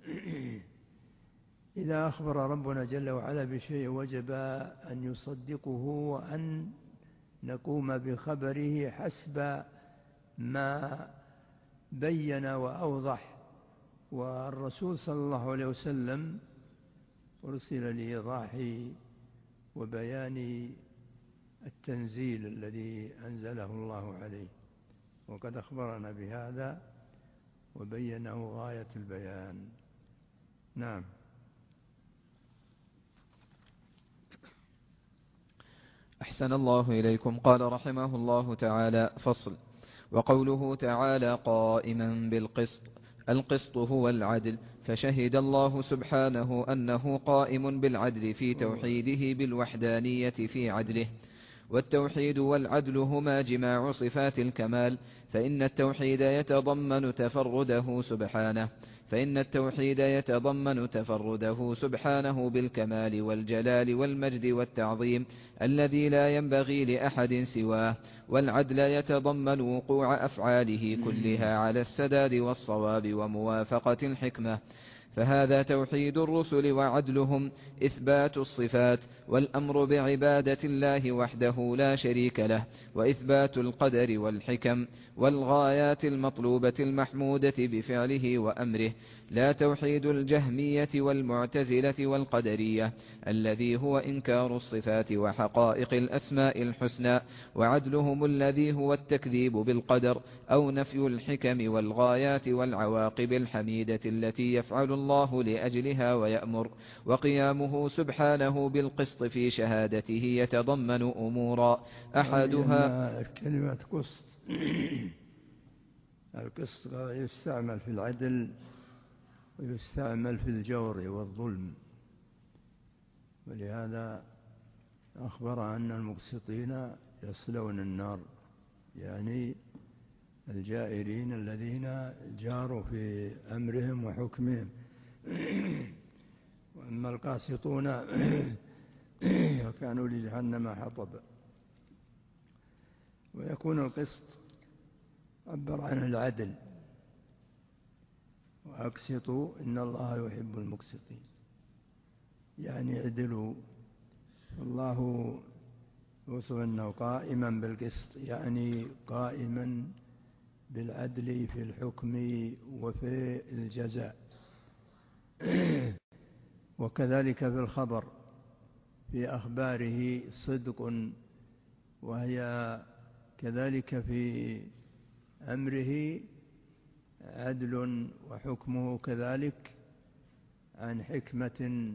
إذا أخبر ربنا جل وعلا بشيء وجب أن يصدقه، وأن نقوم بخبره حسب ما بين وأوضح. والرسول صلى الله عليه وسلم أرسل لإيضاح وبيان التنزيل الذي أنزله الله عليه، وقد أخبرنا بهذا وبينه غاية البيان. نعم. أحسن الله إليكم. قال رحمه الله تعالى: فصل. وقوله تعالى: قائما بالقسط، القسط هو العدل، فشهد الله سبحانه أنه قائم بالعدل في توحيده بالوحدانية في عدله. والتوحيد والعدل هما جماع صفات الكمال، فإن التوحيد يتضمن تفرده سبحانه، فإن التوحيد يتضمن تفرده سبحانه بالكمال والجلال والمجد والتعظيم الذي لا ينبغي لأحد سواه، والعدل يتضمن وقوع أفعاله كلها على السداد والصواب وموافقة الحكمة، فهذا توحيد الرسل وعدلهم إثبات الصفات والأمر بعبادة الله وحده لا شريك له، وإثبات القدر والحكم والغايات المطلوبة المحمودة بفعله وأمره، لا توحيد الجهمية والمعتزلة والقدرية الذي هو إنكار الصفات وحقائق الأسماء الحسنى، وعدلهم الذي هو التكذيب بالقدر أو نفي الحكم والغايات والعواقب الحميدة التي يفعل الله لأجلها ويأمر، وقيامه سبحانه بالقسط في شهادته يتضمن أمورا أحدها كلمة قسط القسط يستعمل في العدل ويستعمل في الجور والظلم، ولهذا أخبر أن المقسطين يصلون النار، يعني الجائرين الذين جاروا في أمرهم وحكمهم. وأما القاسطون وكانوا لجهنم حطبا. ويكون القسط عبر عن العدل، وأقسطوا إن الله يحب المقسطين، يعني عدلوا. الله يوصف أنه قائما بالقسط، يعني قائما بالعدل في الحكم وفي الجزاء. وكذلك في الخبر، في أخباره صدق، وهي كذلك في أمره عدل، وحكمه كذلك عن حكمة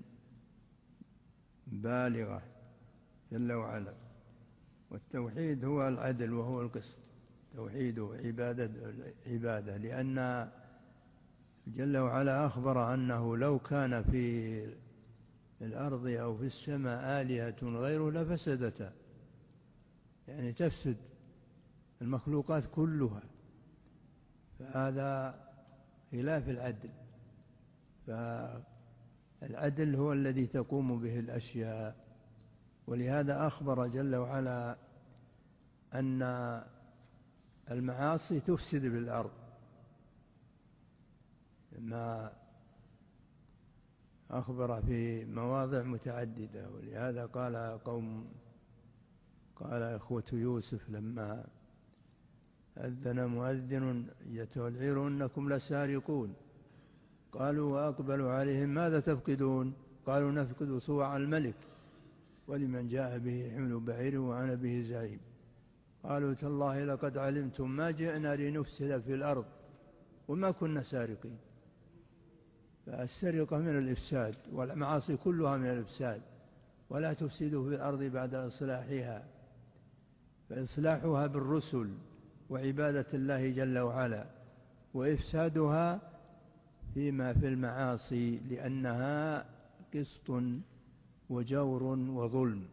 بالغة جل وعلا. والتوحيد هو العدل وهو القسط، توحيده عبادة، لأن جل وعلا أخبر أنه لو كان في الأرض أو في السماء آلهة غيره لفسدتا، يعني تفسد المخلوقات كلها، فهذا خلاف العدل. فالعدل هو الذي تقوم به الأشياء، ولهذا أخبر جل وعلا أن المعاصي تفسد بالأرض، ما أخبر في مواضع متعددة. ولهذا قال إخوة يوسف لما أذن مؤذن أيتها العير إنكم لسارقون، قالوا وأقبلوا عليهم ماذا تفقدون؟ قالوا نفقد صواع الملك ولمن جاء به حمل بعير وأنا به زعيم. قالوا تالله لقد علمتم ما جئنا لنفسد في الأرض وما كنا سارقين. فالسرقة من الإفساد، والمعاصي كلها من الإفساد، ولا تفسدوا في الأرض بعد إصلاحها، فإصلاحها بالرسل وعبادة الله جل وعلا، وإفسادها فيما في المعاصي لأنها قسط وجور وظلم،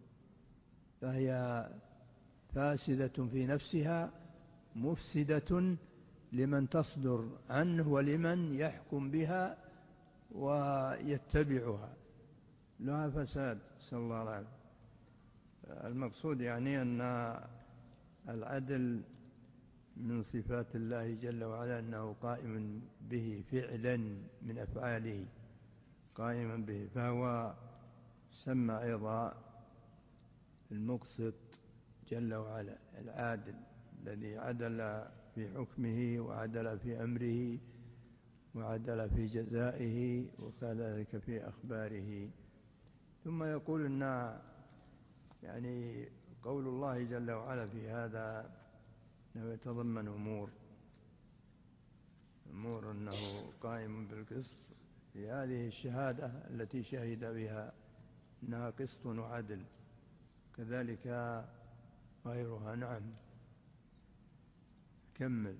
فهي فاسدة في نفسها مفسدة لمن تصدر عنه ولمن يحكم بها ويتبعها، لها فساد، صلى الله عليه وسلم. المقصود يعني أن العدل من صفات الله جل وعلا، أنه قائم به فعلا من أفعاله، قائما به، فهو سمى أيضا المقسط جل وعلا العادل، الذي عدل في حكمه وعدل في أمره وعدل في جزائه وكذلك في أخباره. ثم يقول أن يعني قول الله جل وعلا في هذا أنه يتضمن أمور أنه قائم بالقسط في هذه الشهادة التي شهد بها أنها قسط وعدل، كذلك غيرها. نعم، كمل.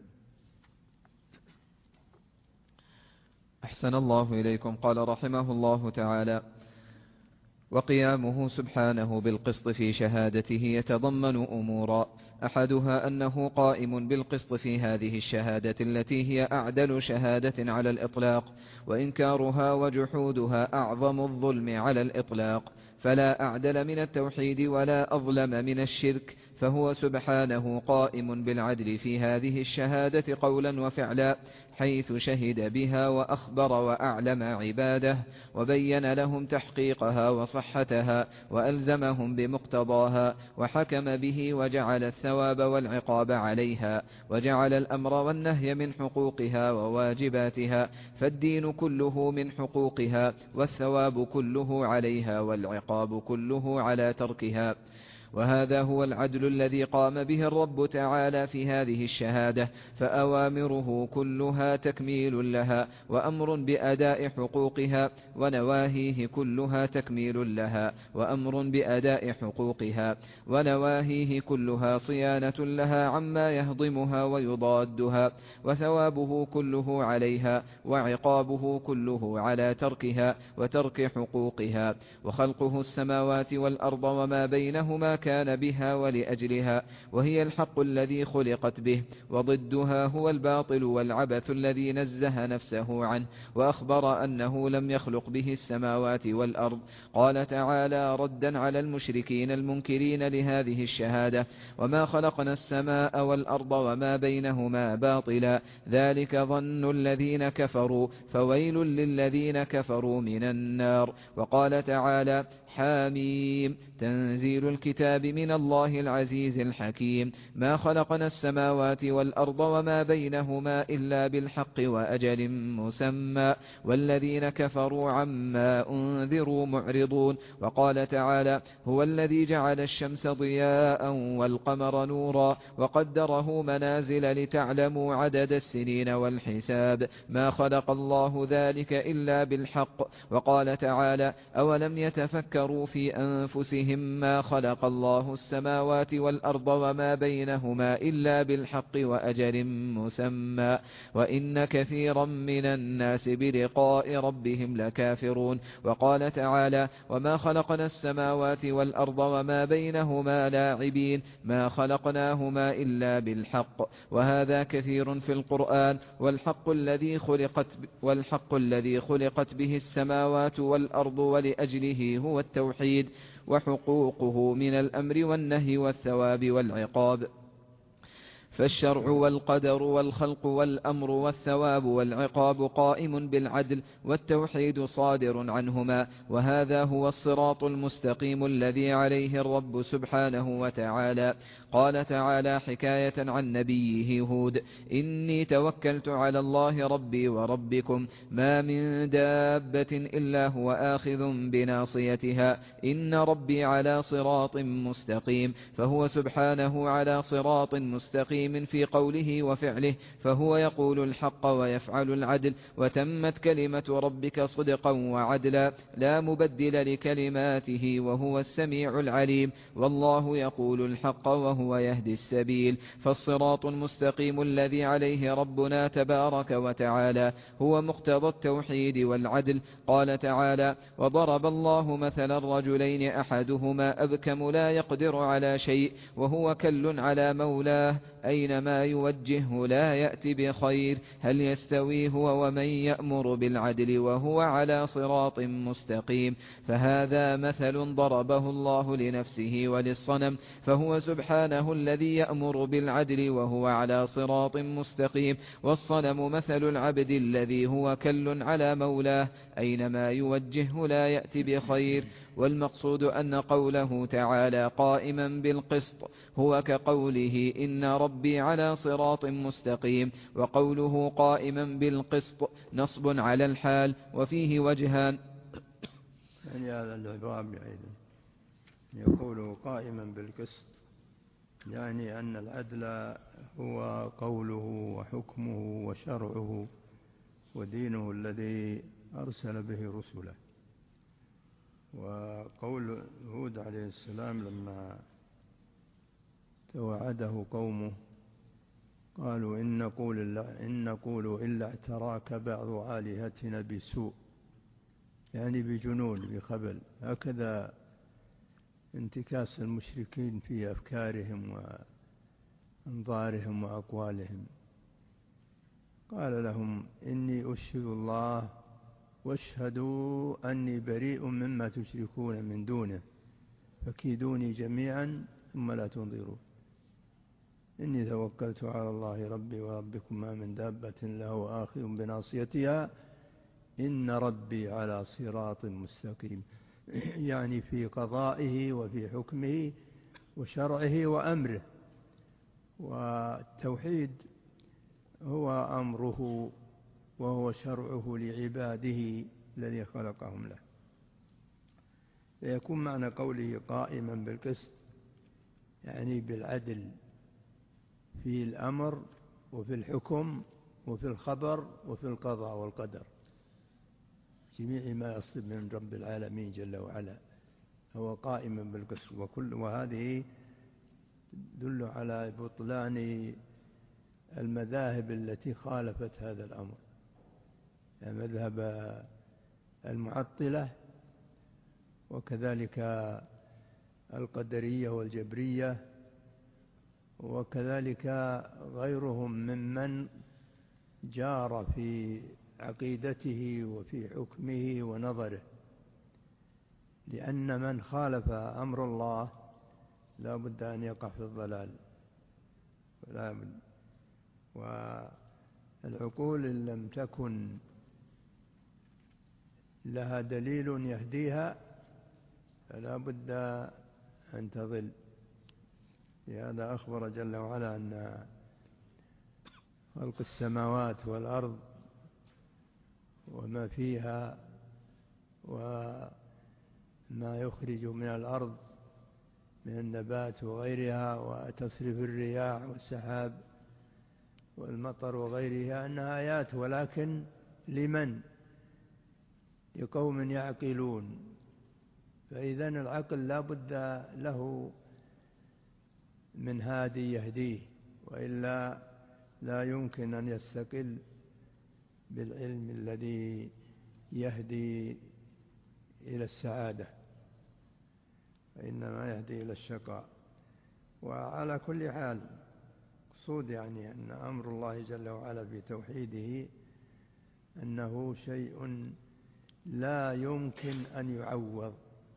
أحسن الله إليكم. قال رحمه الله تعالى: وقيامه سبحانه بالقسط في شهادته يتضمن أمورا: أحدها أنه قائم بالقسط في هذه الشهادة التي هي أعدل شهادة على الإطلاق، وإنكارها وجحودها أعظم الظلم على الإطلاق، فلا أعدل من التوحيد ولا أظلم من الشرك، فهو سبحانه قائم بالعدل في هذه الشهادة قولا وفعلا، حيث شهد بها وأخبر وأعلم عباده وبين لهم تحقيقها وصحتها وألزمهم بمقتضاها وحكم به وجعل الثواب والعقاب عليها وجعل الأمر والنهي من حقوقها وواجباتها، فالدين كله من حقوقها والثواب كله عليها والعقاب كله على تركها. وهذا هو العدل الذي قام به الرب تعالى في هذه الشهادة، فأوامره كلها تكميل لها وأمر بأداء حقوقها، ونواهيه كلها تكميل لها وأمر بأداء حقوقها، ونواهيه كلها صيانة لها عما يهضمها ويضادها، وثوابه كله عليها وعقابه كله على تركها وترك حقوقها. وخلقه السماوات والأرض وما بينهما كان بها ولأجلها، وهي الحق الذي خلقت به، وضدها هو الباطل والعبث الذي نزه نفسه عنه، وأخبر أنه لم يخلق به السماوات والأرض. قال تعالى ردا على المشركين المنكرين لهذه الشهادة: وما خلقنا السماء والأرض وما بينهما باطلا، ذلك ظن الذين كفروا، فويل للذين كفروا من النار. وقال تعالى: حاميم تنزيل الكتاب من الله العزيز الحكيم، ما خلقنا السماوات والأرض وما بينهما إلا بالحق وأجل مسمى، والذين كفروا عما أنذروا معرضون. وقال تعالى: هو الذي جعل الشمس ضياء والقمر نورا وقدره منازل لتعلموا عدد السنين والحساب، ما خلق الله ذلك إلا بالحق. وقال تعالى: أولم يتفكروا في أنفسهم ما خلق الله السماوات والأرض وما بينهما إلا بالحق وأجل مسمى، وإن كثيرا من الناس بلقاء ربهم لكافرون. وقال تعالى: وما خلقنا السماوات والأرض وما بينهما لاعبين، ما خلقناهما إلا بالحق. وهذا كثير في القرآن. والحق الذي خلقت به السماوات والأرض ولأجله هو التوحيد، وحقوقه من الأمر والنهي والثواب والعقاب. فالشرع والقدر والخلق والأمر والثواب والعقاب قائم بالعدل، والتوحيد صادر عنهما، وهذا هو الصراط المستقيم الذي عليه الرب سبحانه وتعالى. قال تعالى حكاية عن نبيه هود: إني توكلت على الله ربي وربكم، ما من دابة إلا هو آخذ بناصيتها، إن ربي على صراط مستقيم. فهو سبحانه على صراط مستقيم في قوله وفعله، فهو يقول الحق ويفعل العدل، وتمت كلمة ربك صدقا وعدلا، لا مبدل لكلماته، وهو السميع العليم. والله يقول الحق وهو يهدي السبيل. فالصراط المستقيم الذي عليه ربنا تبارك وتعالى هو مقتضى التوحيد والعدل. قال تعالى: وضرب الله مثلا رجلين أحدهما أبكم لا يقدر على شيء وهو كل على مولاه، أينما يوجهه لا يأتي بخير، هل يستوي هو ومن يأمر بالعدل وهو على صراط مستقيم. فهذا مثل ضربه الله لنفسه وللصنم، فهو سبحانه الذي يأمر بالعدل وهو على صراط مستقيم، والصنم مثل العبد الذي هو كل على مولاه، أينما يوجهه لا يأتي بخير. والمقصود أن قوله تعالى قائما بالقسط هو كقوله إن ربي على صراط مستقيم، وقوله قائما بالقسط نصب على الحال، وفيه وجهان. يعني هذا الإعراب يقول قائما بالقسط، يعني أن العدل هو قوله وحكمه وشرعه ودينه الذي أرسل به رسله. وقول هود عليه السلام لما توعده قومه قالوا إن نقول إلا اعتراك بعض آلهتنا بسوء، يعني بجنون بخبل. هكذا انتكاس المشركين في أفكارهم وأنظارهم وأقوالهم. قال لهم إني أشهد الله واشهدوا أني بريء مما تشركون من دونه فكيدوني جميعا ثم لا تنظرون إني توكلت على الله ربي وربكم ما من دابة له آخذ بناصيتها إن ربي على صراط مستقيم. يعني في قضائه وفي حكمه وشرعه وأمره. والتوحيد هو أمره وهو شرعه لعباده الذي خلقهم له. فيكون معنى قوله قائما بالقسط يعني بالعدل في الأمر وفي الحكم وفي الخبر وفي القضاء والقدر، جميع ما يصدر من رب العالمين جل وعلا. هو قائما بالقسط. وهذه تدل على بطلان المذاهب التي خالفت هذا الأمر، يعني مذهب المعطلة وكذلك القدرية والجبرية وكذلك غيرهم ممن جار في عقيدته وفي حكمه ونظره. لأن من خالف أمر الله لا بد أن يقع في الضلال ولا بد. والعقول إن لم تكن لها دليل يهديها فلا بد أن تضل. لهذا أخبر جل وعلا أن خلق السماوات والأرض وما فيها وما يخرج من الأرض من النبات وغيرها وتصريف الرياح والسحاب والمطر وغيرها أنها آيات، ولكن لمن؟ لقوم يعقلون. فإذا العقل لا بد له من هادي يهديه، وإلا لا يمكن أن يستقل بالعلم الذي يهدي إلى السعادة، وإنما يهدي إلى الشقاء. وعلى كل حال مقصود يعني أن أمر الله جل وعلا بتوحيده أنه شيء لا يمكن أن يعوض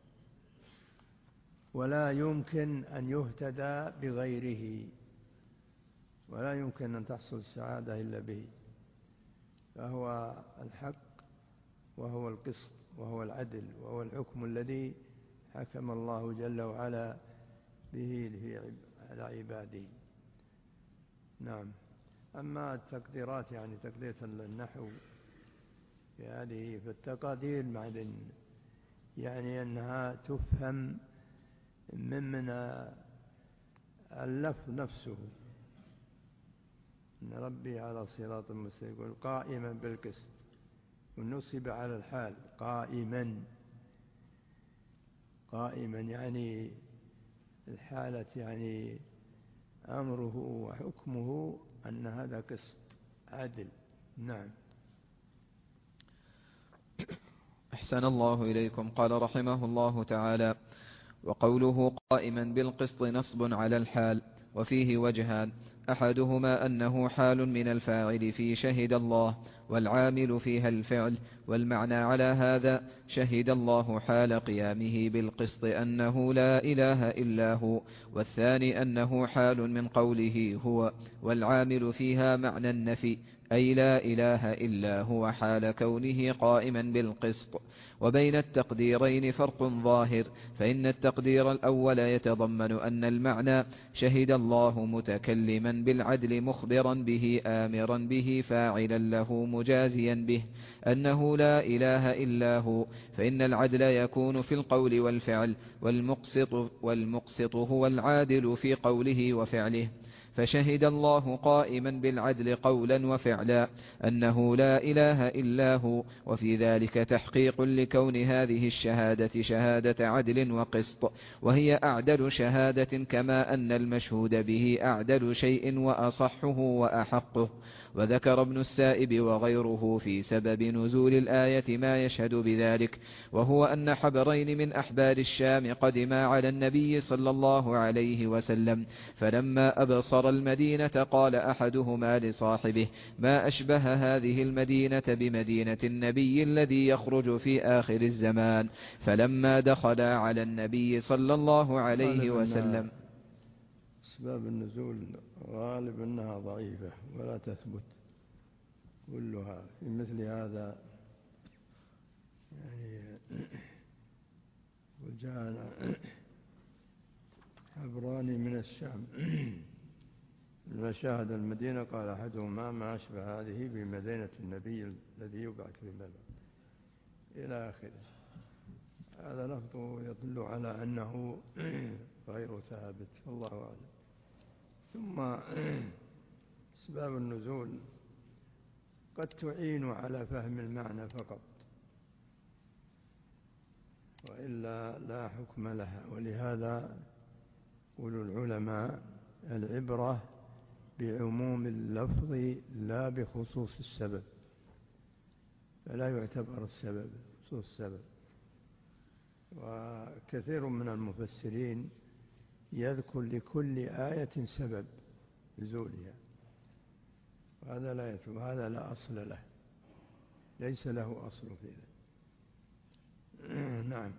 ولا يمكن أن يهتدى بغيره، ولا يمكن أن تحصل السعادة إلا به. فهو الحق وهو القسط وهو العدل وهو الحكم الذي حكم الله جل وعلا به على عباده. نعم. أما التقديرات يعني تقدير النحو في هذه فالتقادير معدن يعني أنها تفهم من اللفظ نفسه، إن ربي على صراط مستقيم قائما بالقسط ونصب على الحال قائما يعني الحالة يعني أمره وحكمه أن هذا قسط عدل. نعم. أحسن الله إليكم. قال رحمه الله تعالى: وقوله قائما بالقسط نصب على الحال، وفيه وجهان: أحدهما أنه حال من الفاعل في شهد الله، والعامل فيها الفعل، والمعنى على هذا شهد الله حال قيامه بالقسط أنه لا إله إلا هو. والثاني أنه حال من قوله هو، والعامل فيها معنى النفي، أي لا إله إلا هو حال كونه قائما بالقسط. وبين التقديرين فرق ظاهر، فإن التقدير الأول يتضمن أن المعنى شهد الله متكلما بالعدل مخبرا به آمرا به فاعلا له مجازيا به أنه لا إله إلا هو، فإن العدل يكون في القول والفعل، والمقسط هو العادل في قوله وفعله. فشهد الله قائما بالعدل قولا وفعلا أنه لا إله إلا هو، وفي ذلك تحقيق لكون هذه الشهادة شهادة عدل وقسط، وهي أعدل شهادة، كما أن المشهود به أعدل شيء وأصحه وأحقه. وذكر ابن السائب وغيره في سبب نزول الآية ما يشهد بذلك، وهو أن حبرين من أحبار الشام قدما على النبي صلى الله عليه وسلم، فلما أبصر المدينة قال أحدهما لصاحبه: ما أشبه هذه المدينة بمدينة النبي الذي يخرج في آخر الزمان. فلما دخل على النبي صلى الله عليه وسلم. أسباب النزول غالب أنها ضعيفة ولا تثبت كلها في مثل هذا، يعني وجاءنا حبران من الشام لما شاهد المدينة قال أحدهما: ما أشبه هذه بمدينة النبي الذي يبعث في المدينة إلى آخره. هذا لفظ يدل على أنه غير ثابت، والله أعلم. ثم أسباب النزول قد تعين على فهم المعنى فقط، وإلا لا حكم لها. ولهذا يقول العلماء: العبرة بعموم اللفظ لا بخصوص السبب، فلا يعتبر السبب خصوص السبب. وكثير من المفسرين يذكر لكل آية سبب نزولها، وهذا لا يثبت، وهذا لا أصل له، ليس له أصل في ذلك. نعم.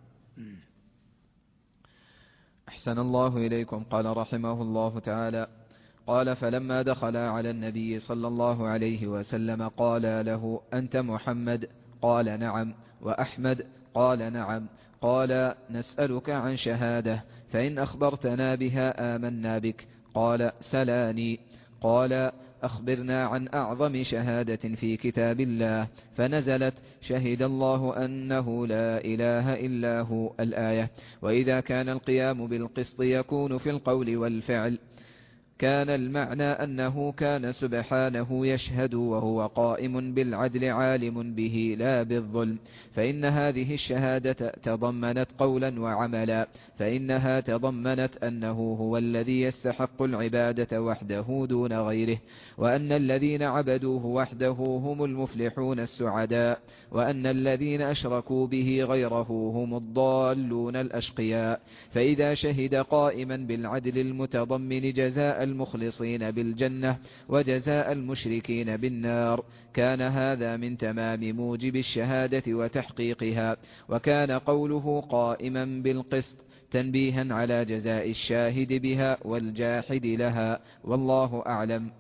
أحسن الله إليكم. قال رحمه الله تعالى: قال: فلما دخل على النبي صلى الله عليه وسلم قال له: أنت محمد؟ قال: نعم. وأحمد؟ قال: نعم. قال: نسألك عن شهادة، فإن أخبرتنا بها آمنا بك. قال: سلاني. قال: أخبرنا عن أعظم شهادة في كتاب الله. فنزلت: شهد الله أنه لا إله إلا هو، الآية. وإذا كان القيام بالقسط يكون في القول والفعل، كان المعنى أنه كان سبحانه يشهد وهو قائم بالعدل عالم به لا بالظلم، فإن هذه الشهادة تضمنت قولا وعملا، فإنها تضمنت أنه هو الذي يستحق العبادة وحده دون غيره، وأن الذين عبدوه وحده هم المفلحون السعداء، وأن الذين أشركوا به غيره هم الضالون الأشقياء. فإذا شهد قائما بالعدل المتضمن جزاء المخلصين بالجنة وجزاء المشركين بالنار، كان هذا من تمام موجب الشهادة وتحقيقها، وكان قوله قائما بالقسط تنبيها على جزاء الشاهد بها والجاحد لها، والله أعلم.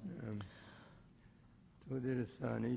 التقدير الثاني.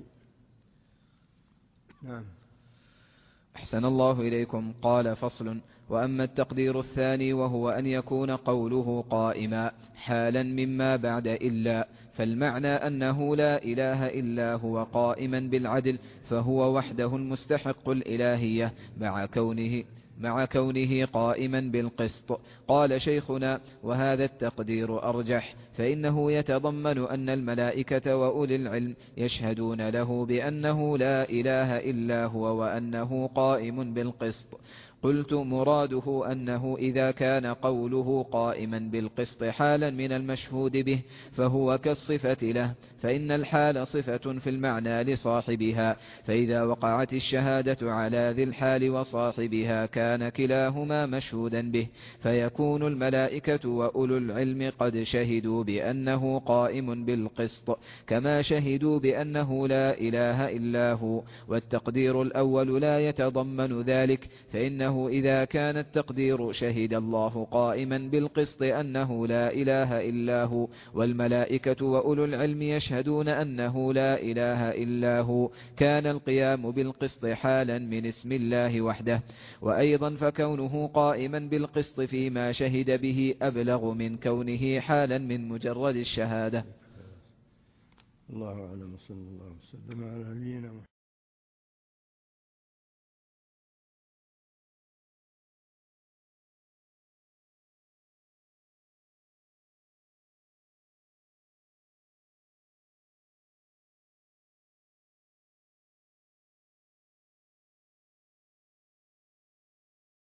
نعم. أحسن الله إليكم. قال: فصل: وأما التقدير الثاني وهو أن يكون قوله قائما حالا مما بعد إلا، فالمعنى أنه لا إله إلا هو قائما بالعدل، فهو وحده المستحق الإلهية مع كونه قائما بالقسط. قال شيخنا: وهذا التقدير أرجح، فإنه يتضمن أن الملائكة وأولي العلم يشهدون له بأنه لا إله إلا هو وأنه قائم بالقسط. قلت: مراده أنه إذا كان قوله قائما بالقسط حالا من المشهود به فهو كالصفة له، فإن الحال صفة في المعنى لصاحبها، فإذا وقعت الشهادة على ذي الحال وصاحبها كان كلاهما مشهودا به، فيكون الملائكة وأولو العلم قد شهدوا بأنه قائم بالقسط كما شهدوا بأنه لا إله إلا هو. والتقدير الأول لا يتضمن ذلك، فإنه إذا كان التقدير شهد الله قائما بالقسط أنه لا إله إلا هو، والملائكة وأولو العلم يشهدون أنه لا إله إلا هو، كان القيام بالقسط حالا من اسم الله وحده. وأيضا فكونه قائما بالقسط فيما شهد به أبلغ من كونه حالا من مجرد الشهادة. الله أعلم. صلى الله وسلم على نبينا محمد.